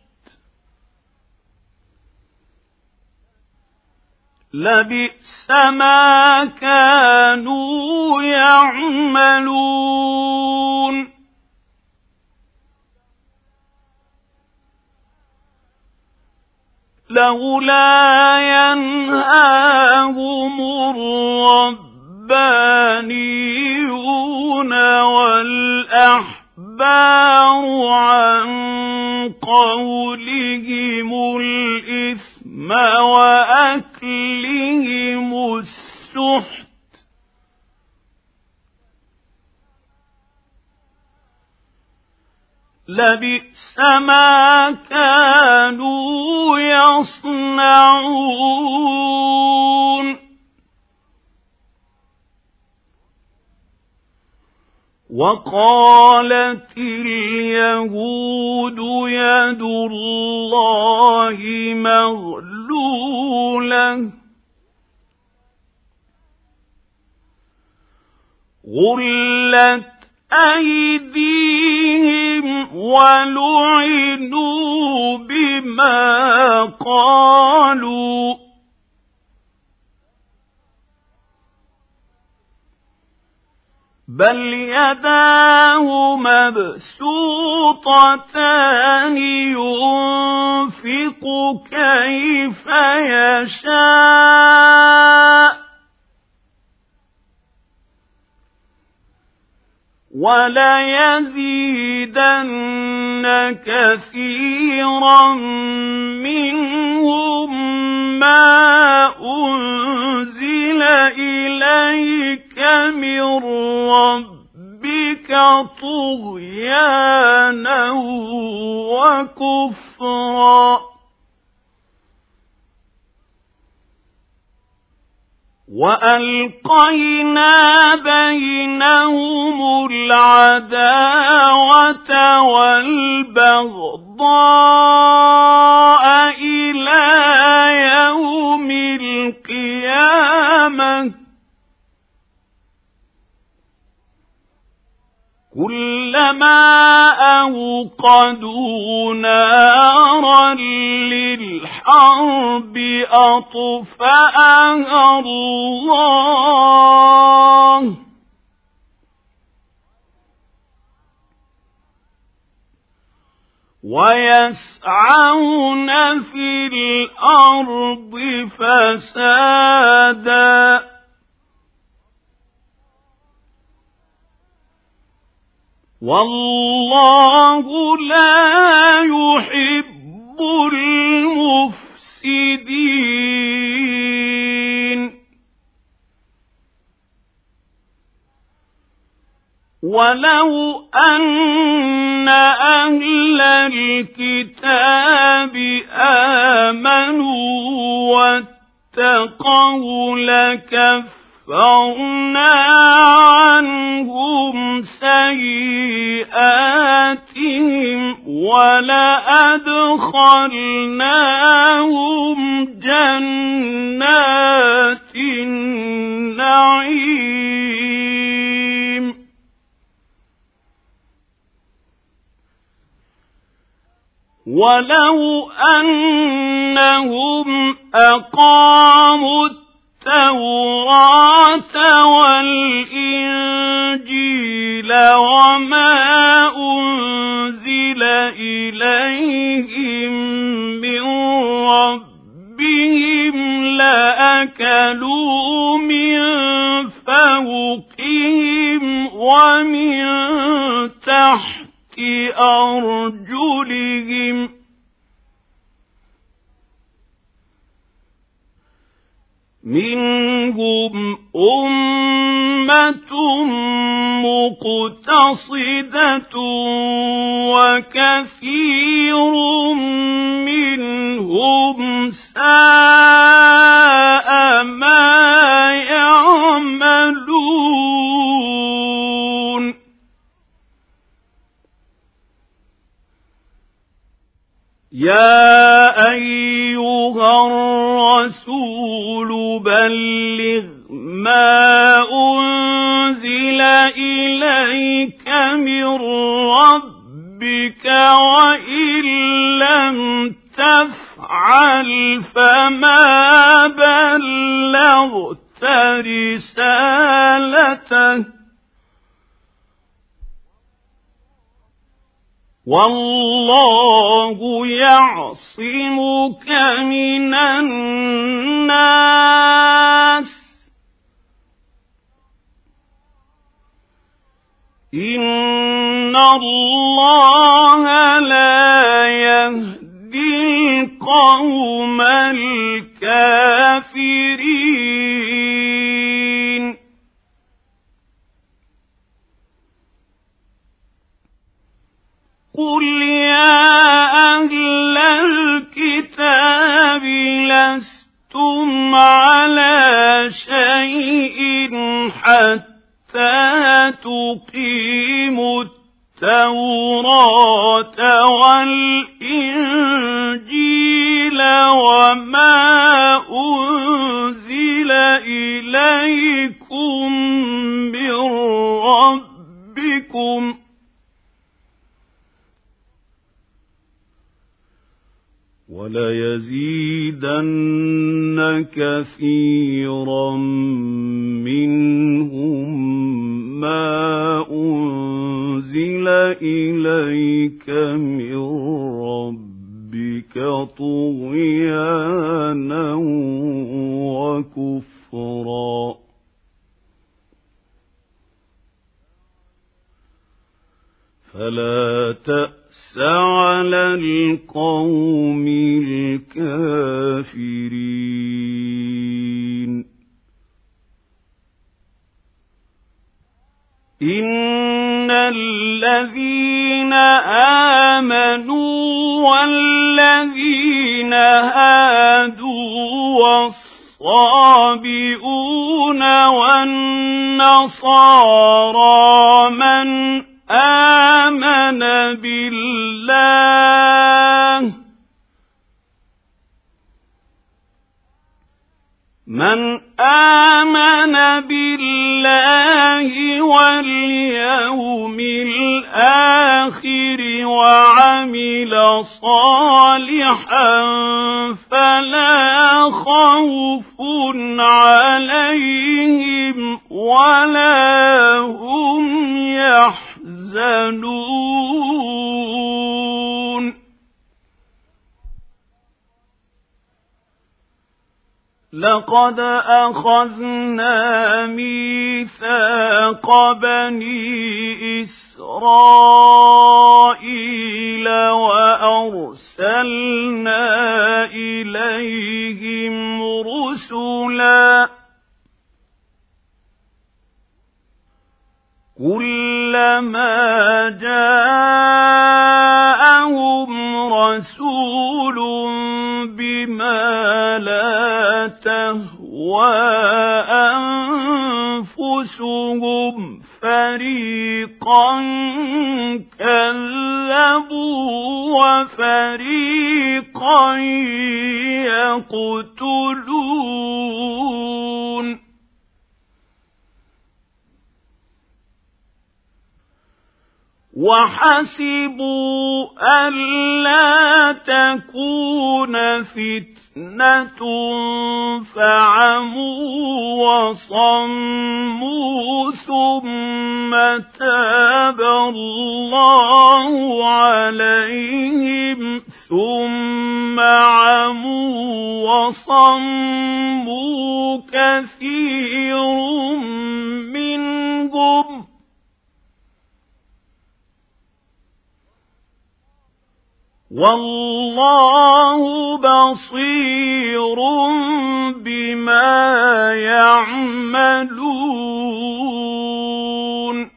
لَبِئْسَ مَا كَانُوا يَعْمَلُونَ لولا ينهاهم الربانيون والأحبار عن قولهم الإثم وأكلهم السحت لبئس ما كانوا يصنعون وقالت اليهود يد الله مغلولة غلت أيديهم ولعنوا بما قالوا بل يداه مبسوطتان ينفق كيف يشاء وليزيدن كثيرا منهم ما أنزل إليك من ربك طغيانا وكفرا وألقينا بينهم العداوة والبغضاء إلى يوم القيامة كلما أوقدوا نارا للحرب أطفأها الله ويسعون في الأرض فسادا والله لا يحب المفسدين ولو أن أهل الكتاب آمنوا واتقوا لكفرنا عنهم سيئاتهم ولأدخلناهم جنات النعيم ولو أنهم أقاموا التوراة والإنجيل وما أنزل إليهم من ربهم لأكلوا من فوقهم ومن تحت أرجلهم منهم أمة مقتصدة وكثير منهم ساء ما يعملون يا أيها الرسول بلغ ما أنزل إليك من ربك وإن لم تفعل فما بلغت رسالته والله يعصمك من الناس إن الله لا يهدي القوم الكافرين قل يا أهل الكتاب لستم على شيء حتى تقيموا التوراة والإنجيل وما أنزل إليكم من ربكم وليزيدن كثيرا منهم ما أنزل إليك من ربك طغيانا وكفرا فلا تأس على القوم الكافرين إن الذين آمنوا والذين هادوا والصابئون والنصارى من آمن بالله واليوم الآخر وعمل صالحا فلا خوف عليهم ولا هم يحزنون لقد أخذنا ميثاق بني إسرائيل وأرسلنا إليهم رسلا كلما كلما جاءهم رسول بما لا تهوى أنفسهم فريقا كذبوا وفريقا يقتلون وحسبوا ألا تكون فتنة فعموا وصموا ثم تاب الله عليهم ثم عموا وصموا كثير منهم والله بصير بما يعملون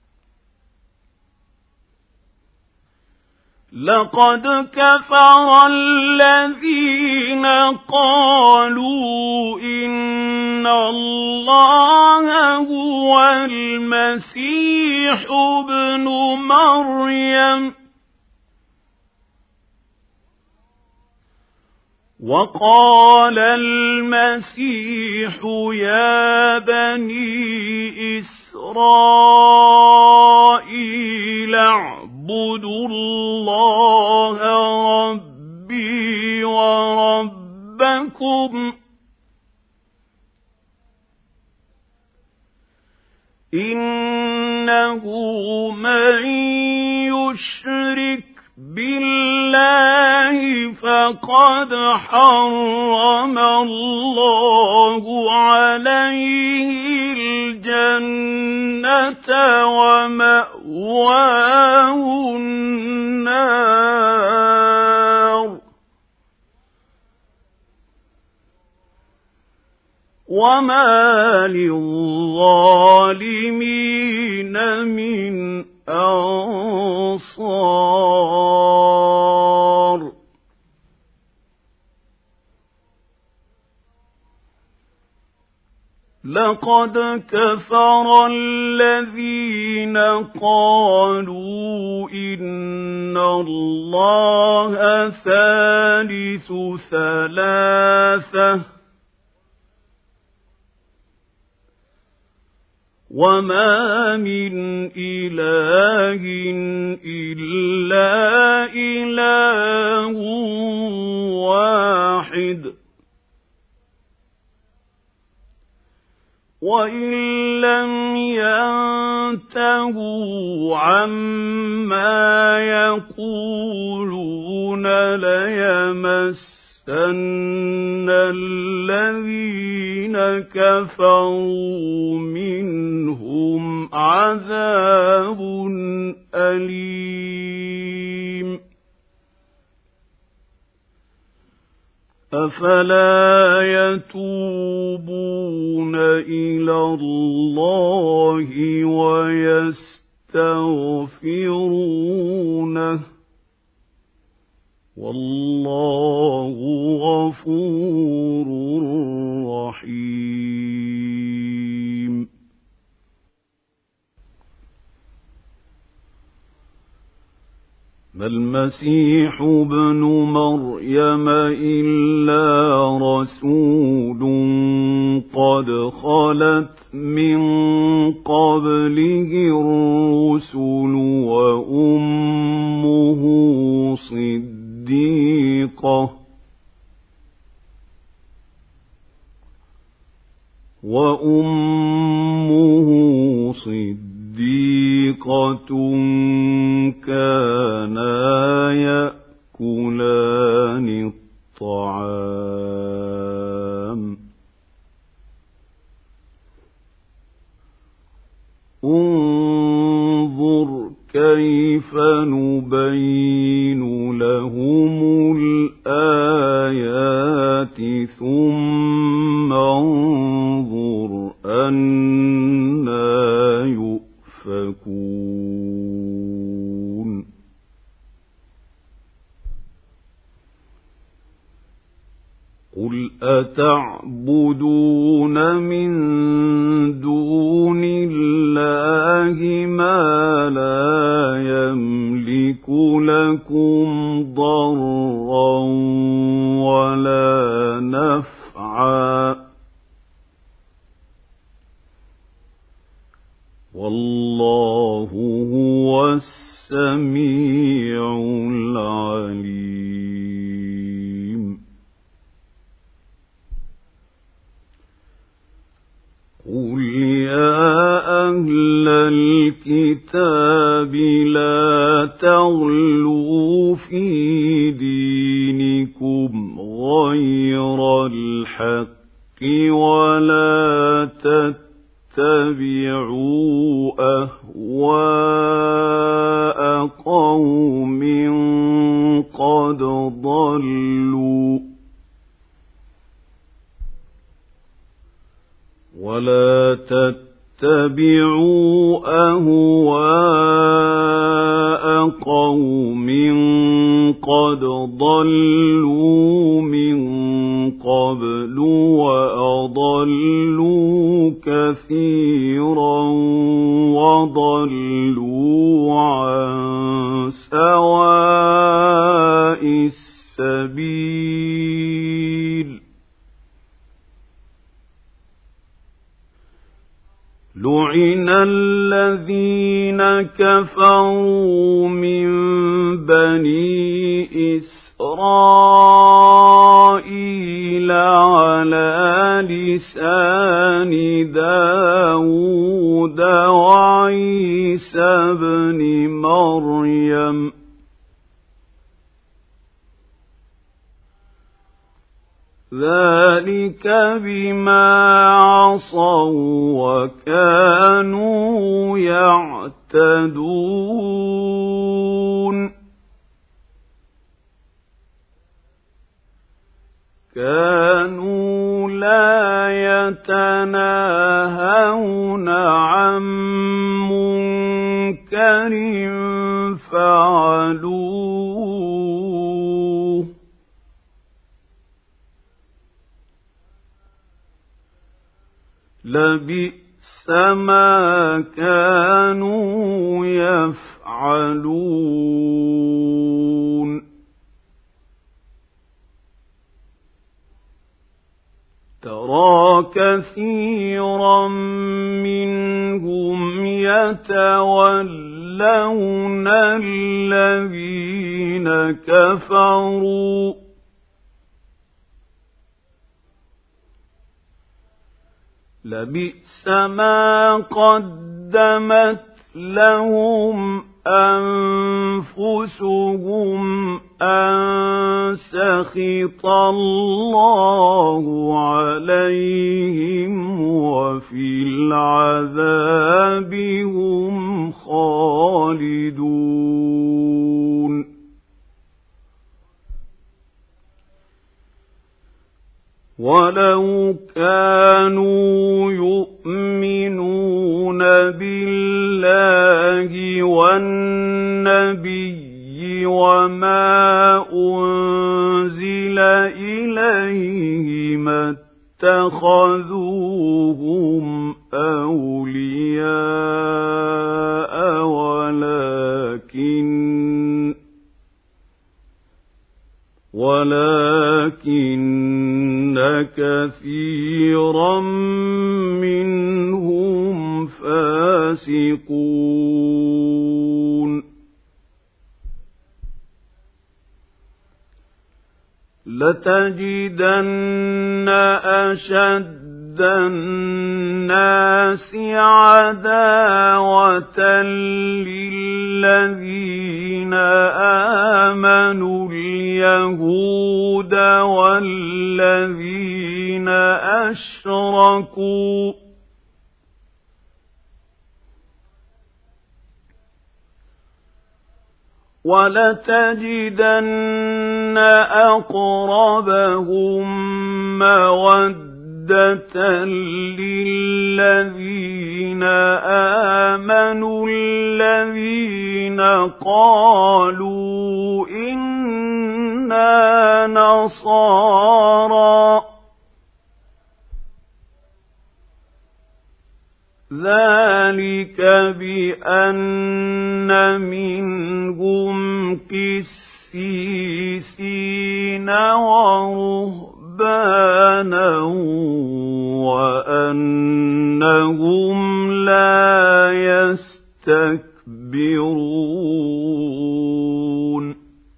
لقد كفر الذين قالوا إن الله هو المسيح ابن مريم وقال المسيح يا بني إسرائيل اعبدوا الله ربي وربكم إنه من يشرك بالله فقد حرم الله عليه الجنة ومأواه النار وما للظالمين من أنصار لقد كفر الذين قالوا إن الله ثالث ثلاثة وما من إله إلا إله واحد وإن لم ينتهوا عما يقولون ليمسن الذين كفروا منهم عذاب أليم أفلا يتوبون إلى الله ويستغفرونه والله غفور رحيم ما المسيح ابن مريم إلا رسول قد خلت من قبله الرسل وأمه صديقة كانا يأكلان الطعام انظر كيف نبين لهم الآيات ثم انظر أنى يؤفكون أفتعبدون من دون الله ما لا يملك لكم ضرا ولا نفعا والله هو السميع العليم قل يا أهل الكتاب لا تغلوا في دينكم غير الحق ولا تتبعوا أهواء قوم قد ضلوا من قبل وأضلوا كثيرا وضلوا عن سواء السبيل لعن الذين كفروا من بني إسرائيل على لسان داود وعيسى بن مريم ذلك بما عصوا وكانوا يعتدون كانوا لا يتناهون عن منكر فعلوه لبئس ما كانوا يفعلون ترى كثيرا منهم يتولون الذين كفروا لبئس ما قدمت لهم أنفسهم أن سخط الله عليهم وفي العذاب هم خالدون ولو كانوا يؤمنون بالله والنبي وما أنزل إليه ما اتخذوهم أولياء ولكن كثيرا منهم فاسقون لتجدن أشد الناس عداوة للذين آمنوا اليهود والذين أشركوا ولتجدن أقربهم مودة للذين آمنوا الذين قالوا إنا نصارى ذلك بأن منهم قسيسين ورهبانا وأنهم لا يستكبرون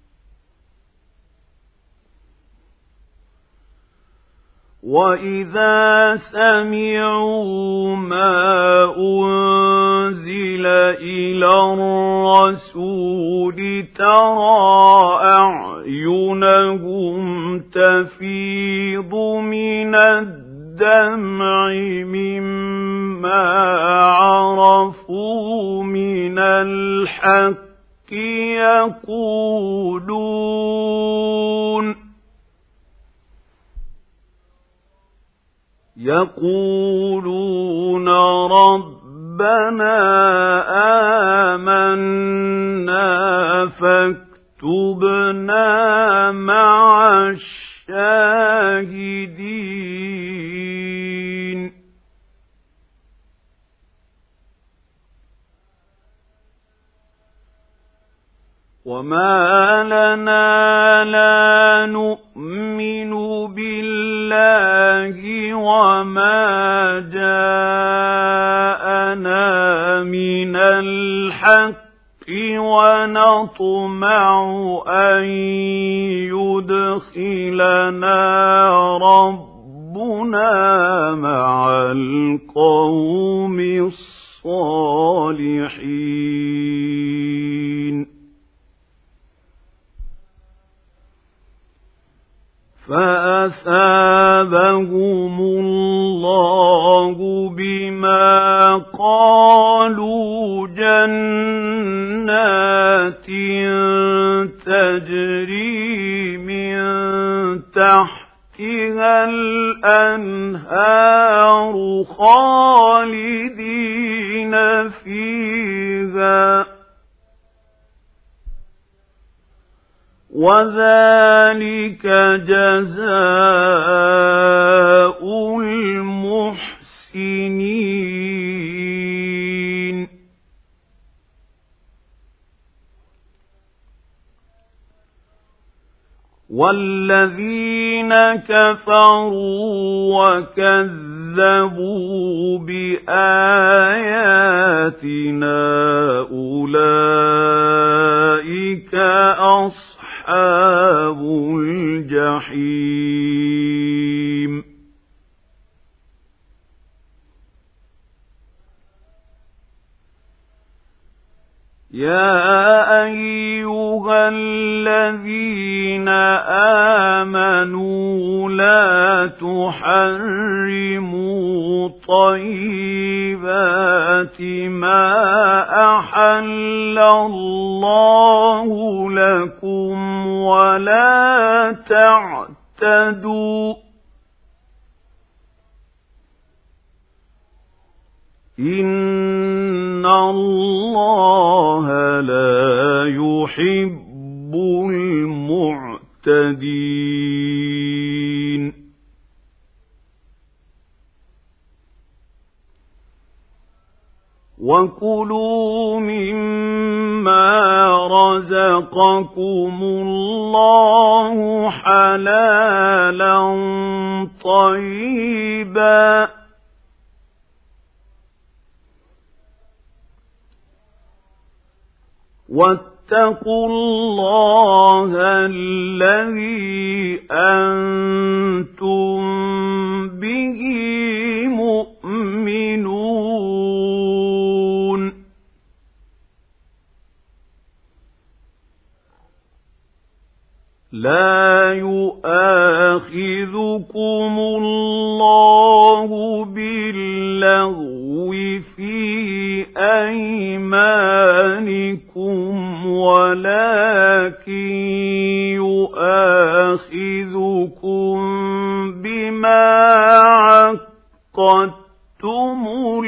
وإذا سمعوا ما أنزل إلى الرسول ترى أعينهم تفيض من الدمع مما عرفوا من الحق يقولون ربنا آمنا فاكتبنا مع الشاهدين وما لنا لا نؤمن بالله وما جاءنا من الحق ونطمع أن يدخلنا ربنا مع القوم الصالحين فأثابهم الله بما قالوا جنات تجري من تحتها الأنهار خالدين فيها وذلك جزاء المحسنين والذين كفروا وكذبوا بآياتنا أولئك أصحاب الجحيم يا أيها الذين آمنوا لا تحرموا طيبات ما أحل الله لكم ولا تعتدوا إن الله لا يحب المعتدين وكلوا مما رزقكم الله حلالا طيبا واتقوا الله الذي أنتم به مؤمنون لا يؤاخذكم الله باللغو في أيمانكم ولكن يؤاخذكم بما عقدتم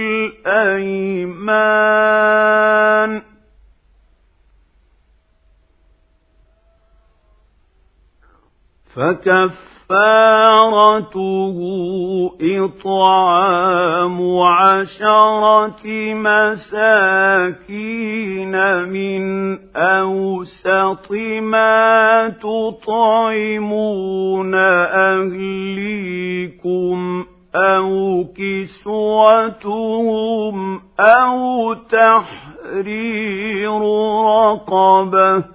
الأيمان فكفارته كفارته إطعام 10 مساكين من أوسط ما تطعمون أهليكم أو كسوتهم أو تحرير رقبة،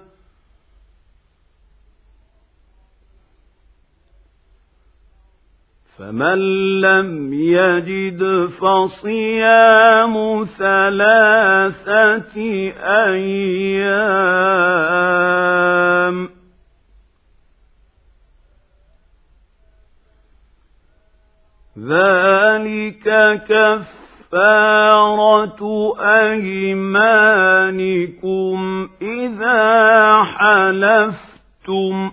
فمن لم يجد فصيام 3 أيام، ذلك كفارة أيمانكم إذا حلفتم،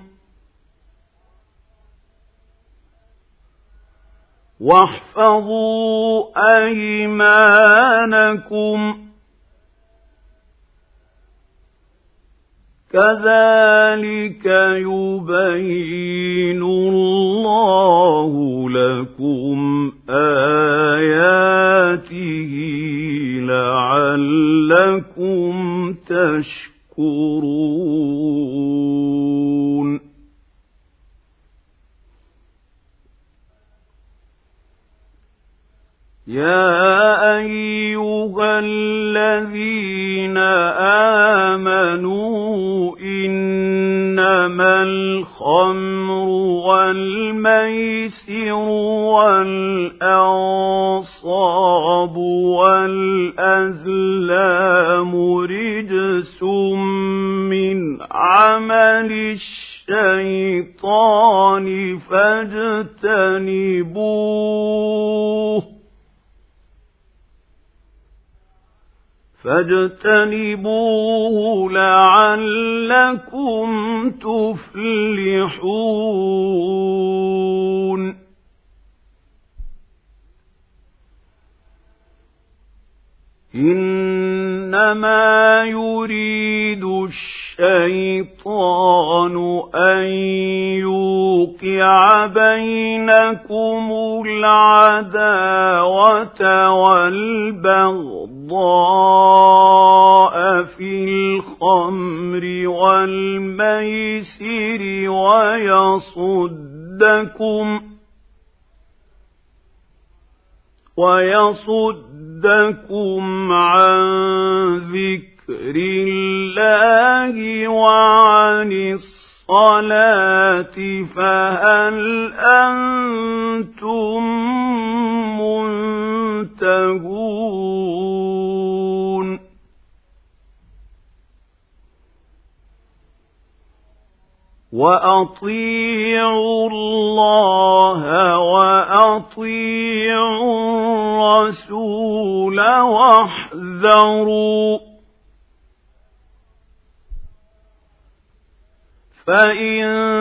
واحفظوا أيمانكم، كذلك يبين الله لكم آياته لعلكم تشكرون. يا أيها الذين آمنوا إنما الخمر والميسر والأنصاب والأزلام رجس من عمل الشيطان فاجتنبوه لعلكم تفلحون. إنما يريد الشيطان أن يوقع بينكم العداوة والبغضاء في الخمر والميسر ويصدكم عن ذكر الله وعن الصلاة فهل أنتم منتهون. وأطيعوا الله وأطيعوا الرسول واحذروا، فإن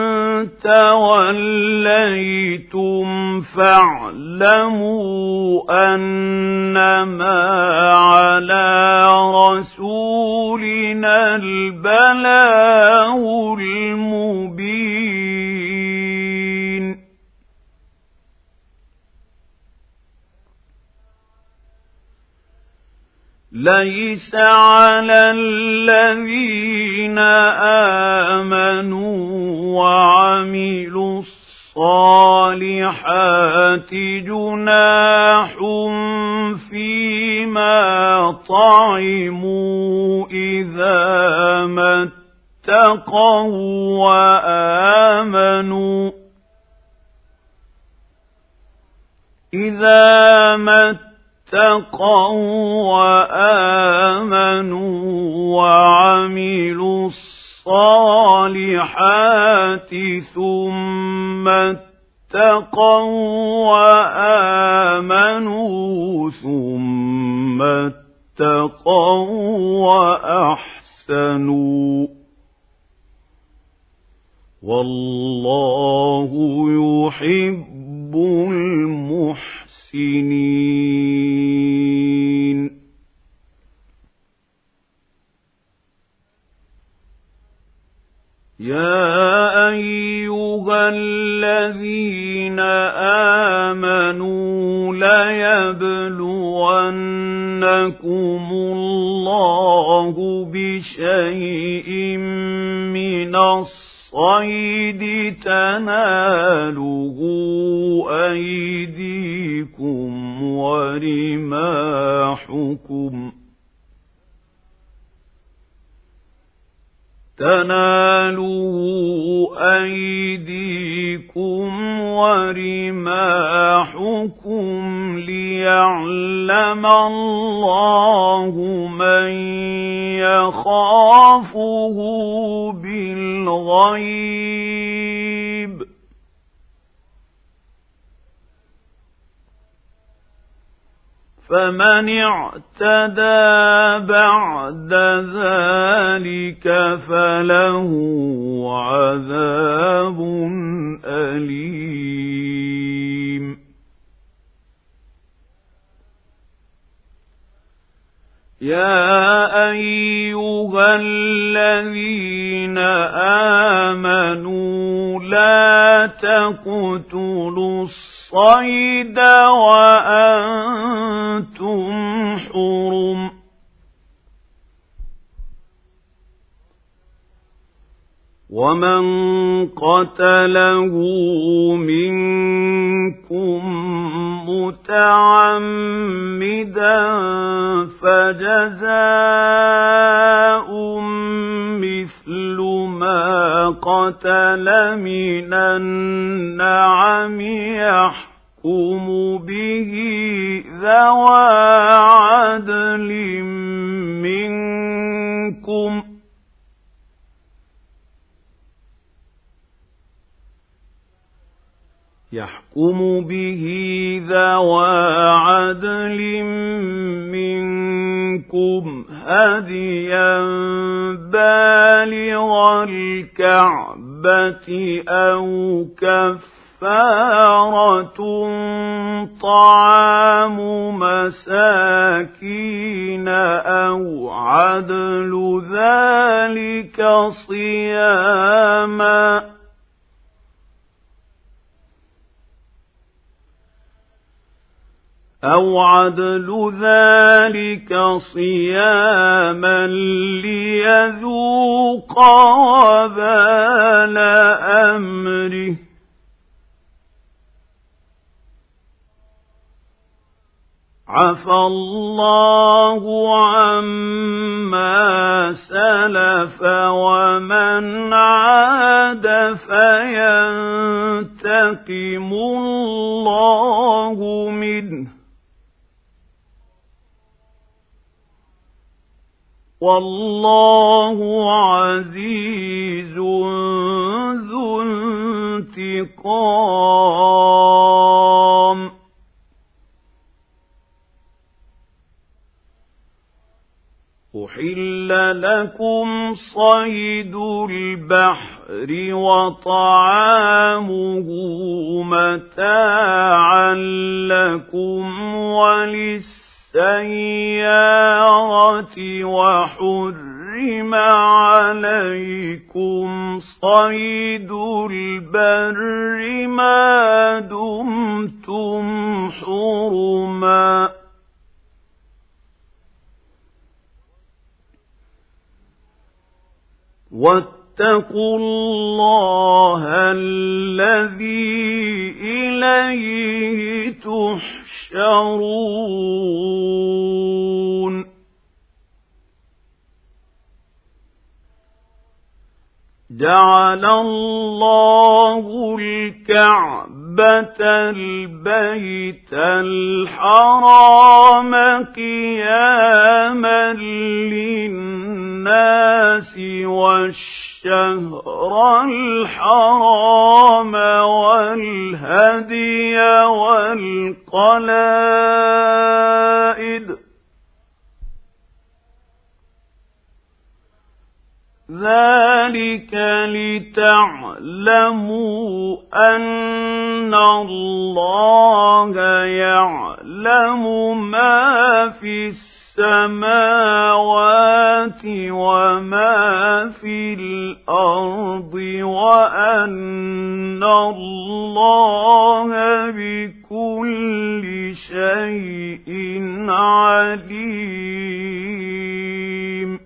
توليتم فاعلموا أنما على رسولنا البلاغ المبين. ليس على الذين آمنوا وعملوا الصالحات جناح فيما طعموا إذا ما اتقوا وآمنوا وعملوا الصالحات ثم اتقوا وآمنوا ثم اتقوا وأحسنوا والله يحب المحسنين. يا أيها الذين آمنوا ليبلونكم الله بشيء من الصيد تناله أيديكم ورماحكم ليعلم الله من يخافه بالغيب فمن اعتدى بعد ذلك فله عذاب أليم يا أيها الذين آمنوا لا تقتلوا الصيد وأنتم حرم ومن قتله منكم متعمدا فجزاء مثل ما قتل من النعم يحكم به ذوى عدل منكم هديا بالغ الكعبة أو كفارة طعام مساكين أو عدل ذلك صياما ليذوق وبال أمره عفى الله عما سلف ومن عاد فينتقم الله منه والله عزيز ذو انتقام أحل لكم صيد البحر وطعامه متاعا لكم وللسيارة وحرم عليكم صيد البر ما دمتم حرما واتقوا الله الذي إليه تحشرون جعل الله الكعبة البيت الحرام قياما للناس والشهر الحرام والهدي والقلائد ذلك لتعلموا أن الله يعلم ما في السماوات وما في الأرض وأن اللَّهَ بِكُلِّ شَيْءٍ عَلِيمٌ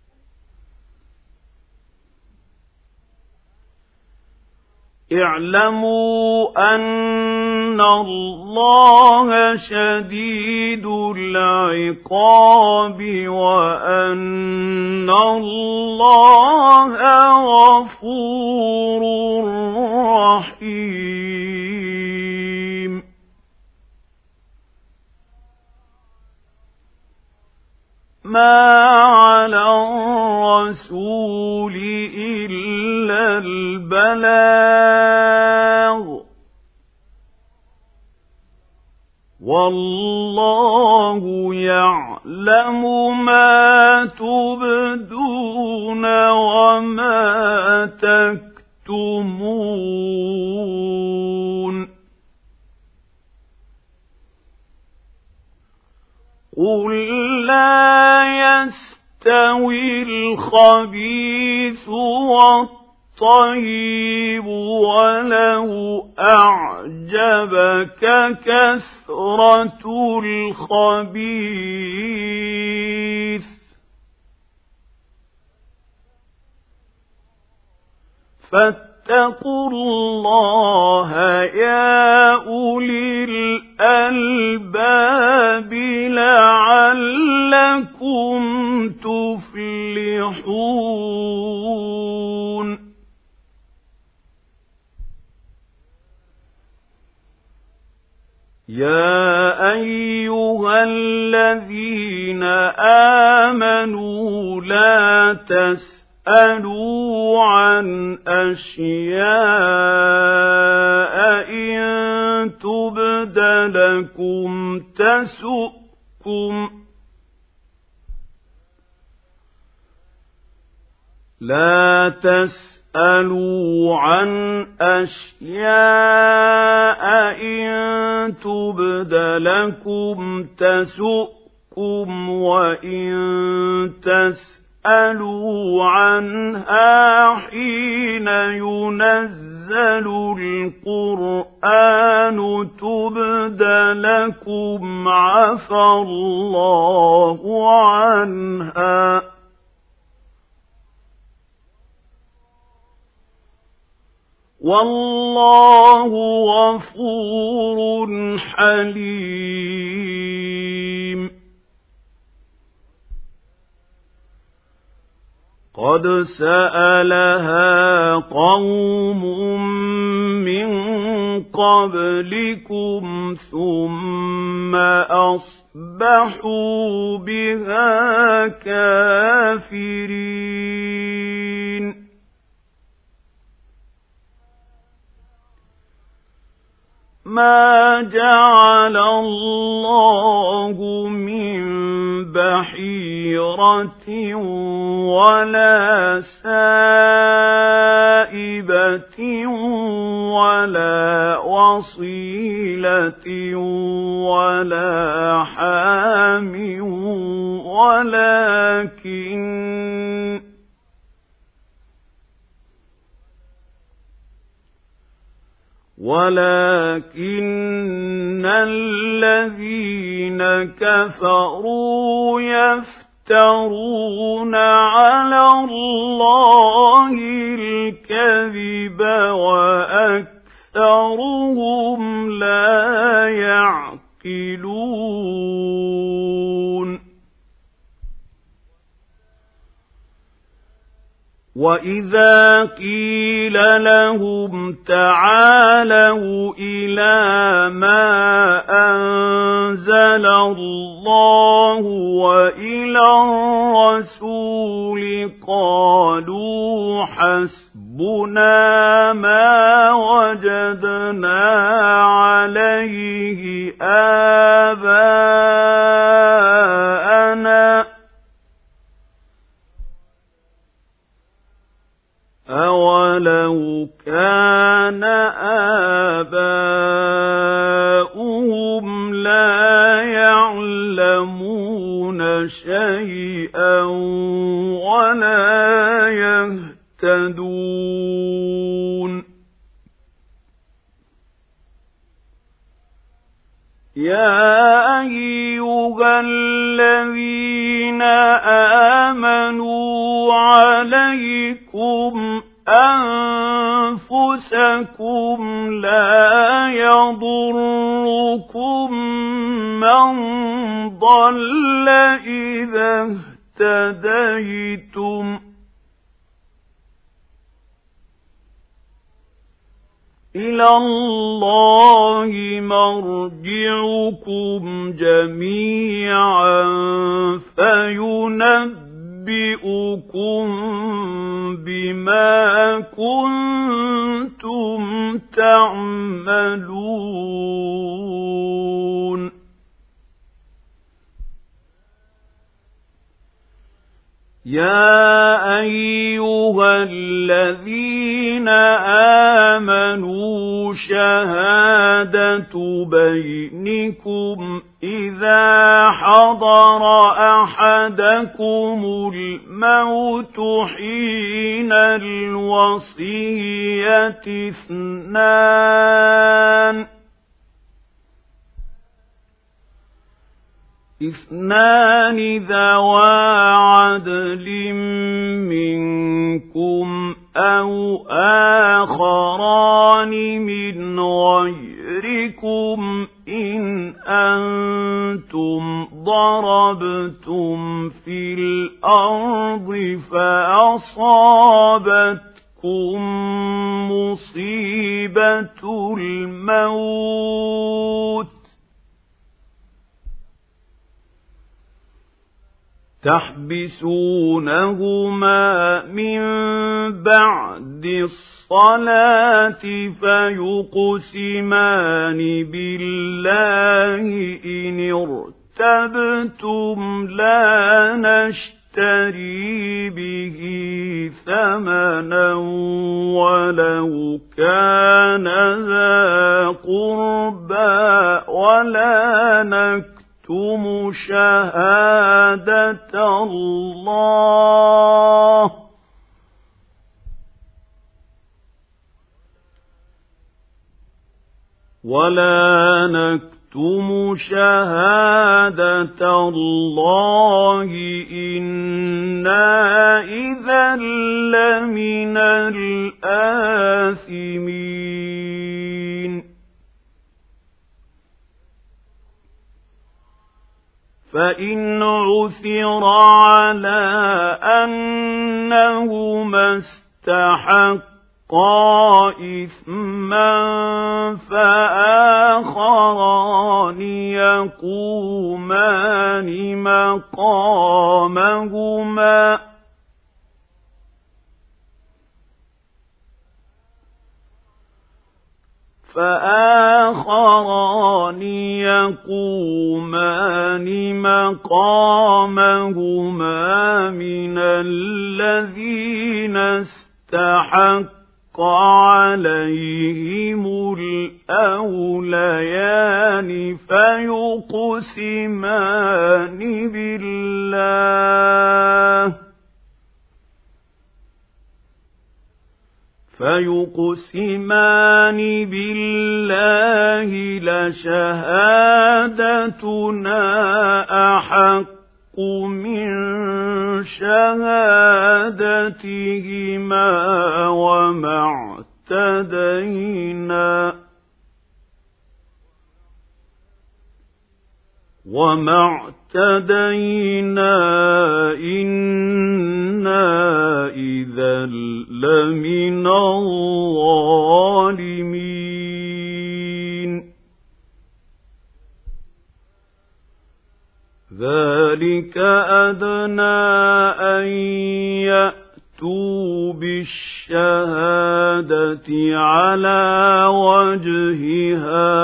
اعْلَمُوا أَنَّ اللَّهَ شَدِيدُ الْعِقَابِ وَأَنَّ اللَّهَ غَفُورٌ رَّحِيمٌ مَا عَلَى الرَّسُولِ إِلَّا الْبَلَاغُ وَاللَّهُ يَعْلَمُ مَا تُبْدُونَ وَمَا تَكْتُمُونَ قُل لَّا يَسْتَوِي الْخَبِيثُ والطيب وَلَوْ أَعْجَبَكَ كَثْرَةُ الْخَبِيثِ فَاتَّقُوا اللَّهَ يَا أُولِي الْأَلْبَابِ لَعَلَّكُمْ تُفْلِحُونَ يَا أَيُّهَا الَّذِينَ آمَنُوا لَا تَسْأَلُوا عَنْ أَشْيَاءَ إِن تُبْدَ لَكُمْ تَسُؤْكُمْ لا تسألوا عن أشياء إن تبد لكم تسؤكم وإن تسألوا عنها حين ينزل القرآن تبد لكم عفى الله عنها والله غفور حليم قد سألها قوم من قبلكم ثم أصبحوا بها كافرين ما جعل الله من بحيرة ولا سائبة ولا وصيلة ولا حام ولكن الذين كفروا يفترون على الله الكذب وأكثرهم لا يعقلون وَإِذَا قِيلَ لَهُمْ تَعَالَوْا إِلَى مَا أَنزَلَ اللَّهُ وَإِلَى الرَّسُولِ قَالُوا حَسْبُنَا مَا وَجَدْنَا عَلَيْهِ آبَاءَنَا أَوَلَوْ كَانَ آبَاؤُهُمْ لَا يَعْلَمُونَ شَيْئًا وَلَا يَهْتَدُونَ يا أيها الذين آمنوا عليكم أنفسكم لا يضركم من ضل إذا اهتديتم إلى الله مرجعكم جميعا فينبئكم بما كنتم تعملون يا أيها الذين آمنوا شهادة بينكم إذا حضر أحدكم الموت حين الوصية اثنان ذوى عدل منكم أو آخران من غيركم إن أنتم ضربتم في الأرض فأصابتكم مصيبة الموت تحبسونهما من بعد الصلاة فيقسمان بالله إن ارتبتم لا نشتري به ثمنا ولو كان ذا قربى ولا نكتم شهادة الله إنا إذا لمن الآثمين فإن عثر على أنهما استحقا إثما فآخران يقومان مقامهما من الذين استحق عليهم الأوليان فيقسمان بالله لشهادتنا أحق من شهادتهما وما اعتدينا إنا إذا لمن الظالمين ذلك أدنى أن يأتوا بالشهادة على وجهها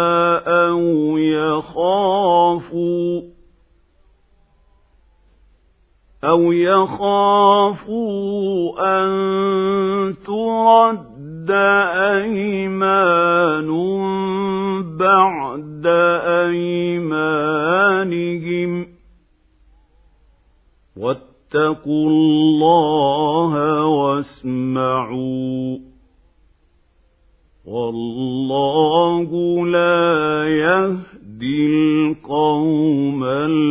أو يخافوا أن ترد أيمان بعد أيمانهم واتقوا الله واسمعوا والله لا يهدي القوم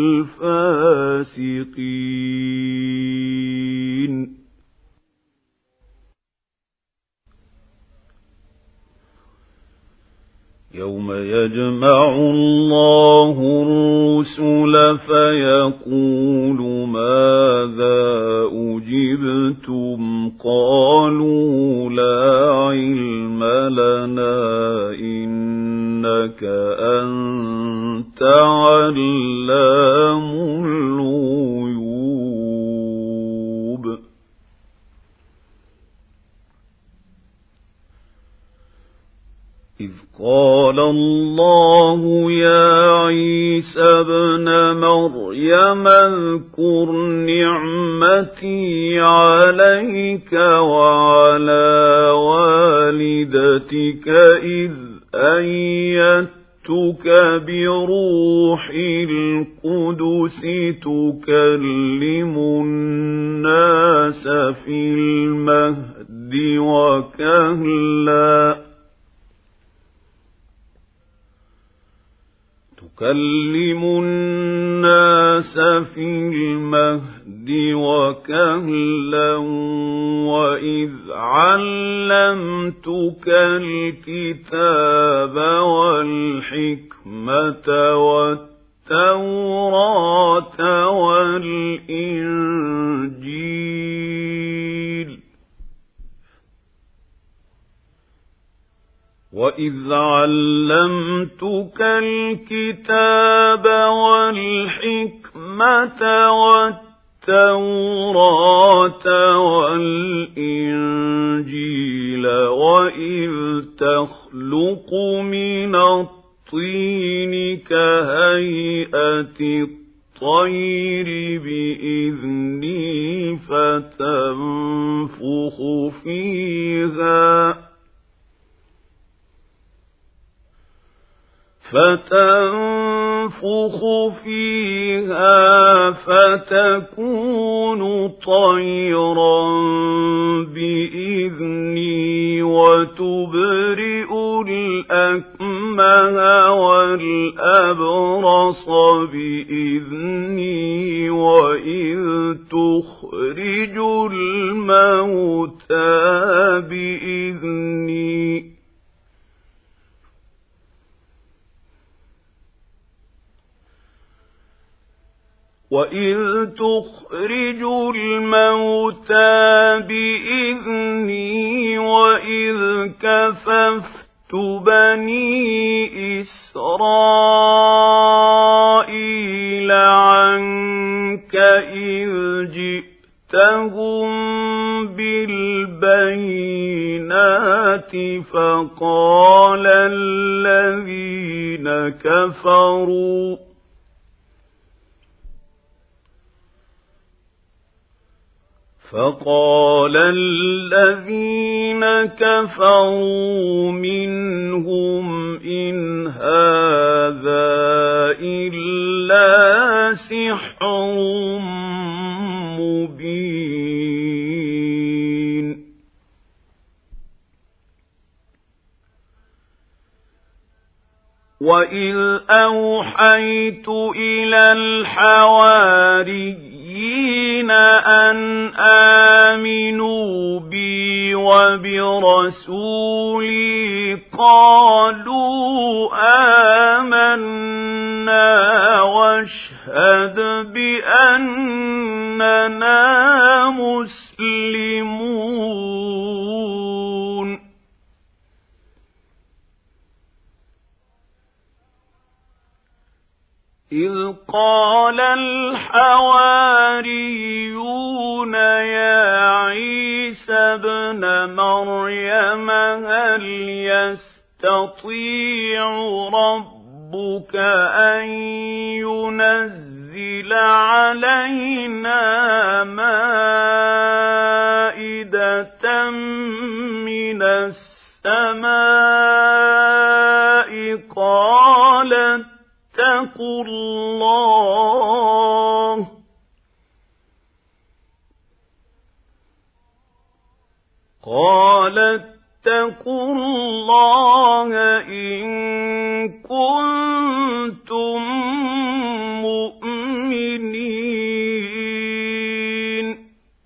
الفاسقين. يوم يجمع الله الرسل فيقول ماذا أجبتم قالوا لا علم لنا إنك أنت علام الغيوب. إذ قال الله يا عيسى ابن مريم اذكر نعمتي عليك وعلى والدتك إذ أيدتك بروح القدس تكلم الناس في المهد وكهلا تكلم الناس في المهد وكهلا وإذ علمتك الكتاب والحكمة والتوراة والإنجيل وإذ علمتك الكتاب والحكمة والتوراة والإنجيل وإذ تخلق من الطين كهيئة الطير بإذني فتنفخ فيها فتكون طيرا بإذني وتبرئ الأكمه والأبرص بإذني وإذ تخرج الموتى بإذني وإذ تخرج الموتى بإذني وإذ كففت بني إسرائيل عنك إذ جئتهم بالبينات فقال الذين كفروا منهم إن هذا إلا سحر مبين. وإذ أوحيت إلى الحواريين أن آمنوا بي وبرسولي قالوا آمنا واشهد بأننا مسلمون. إذ قال الحواريون يا عيسى ابن مريم هل يستطيع ربك أن ينزل علينا مائدة من السماء قال اتقوا الله إن كنتم مؤمنين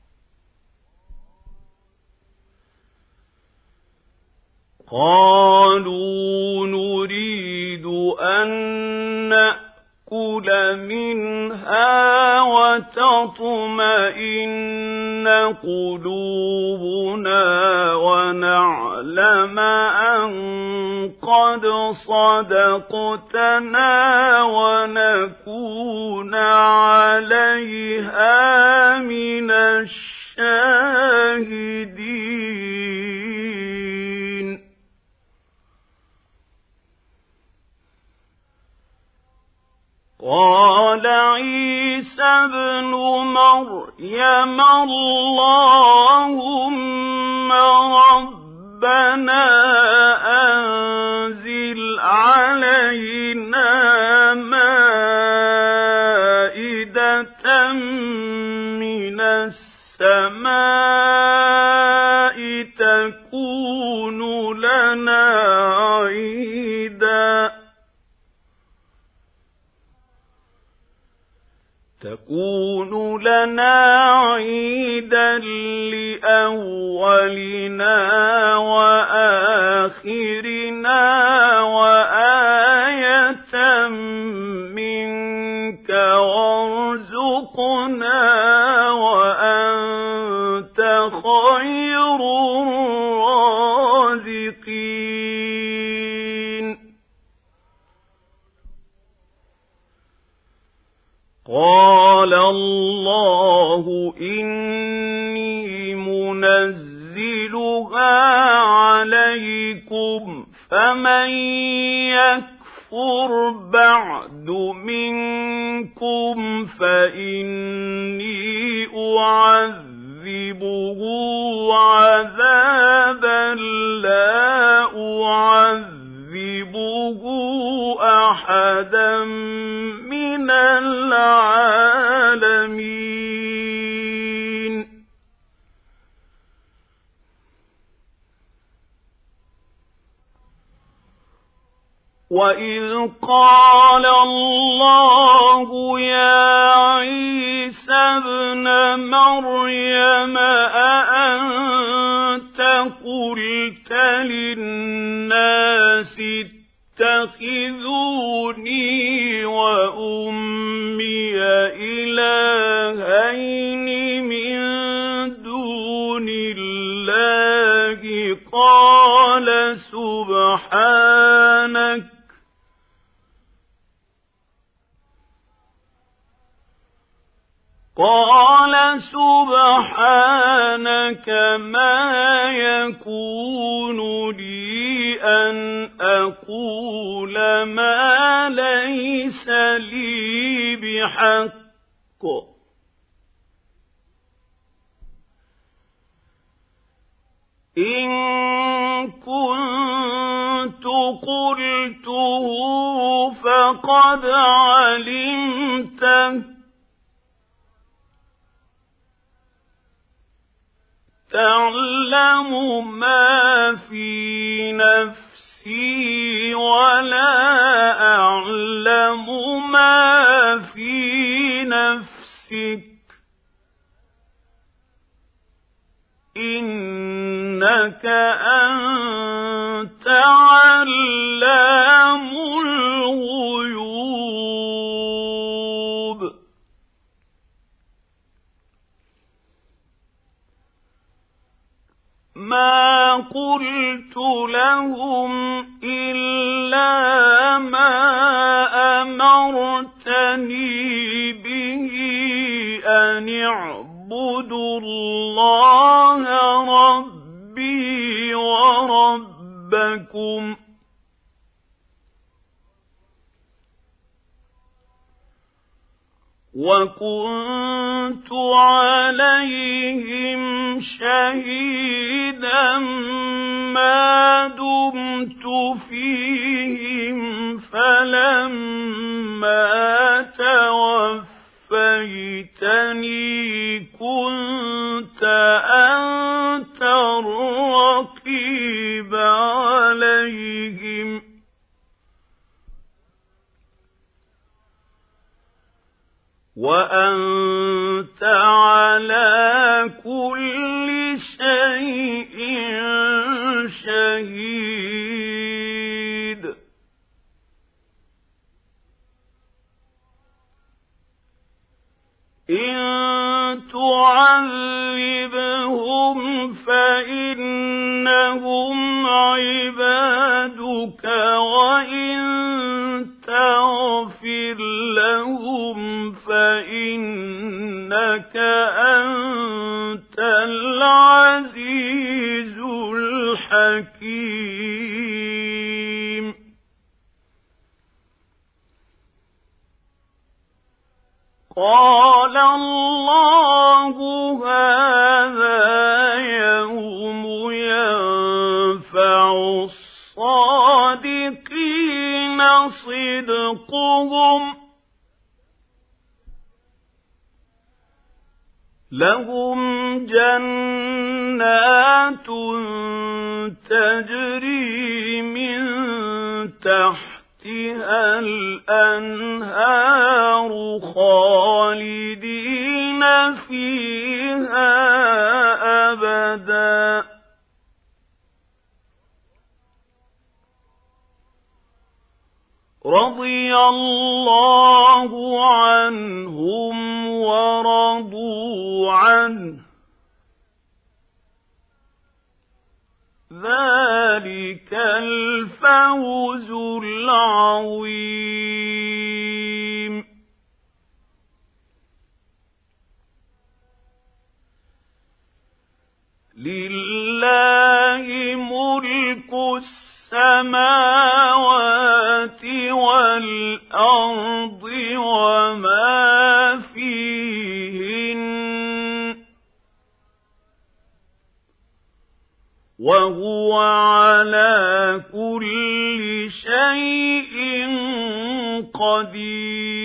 قالوا نريد أن نأكل منها وتطمئن قلوبنا ونعلم أن قد صدقتنا ونكون عليها من الشاهدين قال عيسى ابن مريم اللهم ربنا أنزل علينا مائدة من السماء تكون لنا عيدا لأولنا وآخرنا وآية منك وارزقنا وأنت خير الرازقين قال الله إني منزلها عليكم فمن يكفر بعد منكم فإني أعذبه عذابا لا أعذبه أحدا من العالمين وإذ قال الله يا عيسى ابن مريم أأنت قلت للناس اتخذوني وأمي إلهين من دون الله قال سبحانك ما يكون لي أن أقول ما ليس لي بحق إن كنت قلته فقد علمته تعلم ما في نفسي ولا أعلم ما في نفسك إنك أنت علام الغيوب ما قلت لهم إلا ما أمرتني به أن اعبدوا الله ربي وربكم وكنت عليهم شهيدا ما دمت فيهم فلما توفيتني كنت أنت الرقيب عليهم تعذبهم فإنهم عبادك وإن تغفر لهم فإنك أنت العزيز الحكيم. قال الله هذا يوم ينفع الصادقين صدقهم لهم جنات تجري من تحتها الأنهار خالدين فيها أبدا رضي الله عنهم ورضوا عنه ذلك الفوز العظيم. لله ملك السماوات والأرض وما فيهن وهو على كل شيء قدير.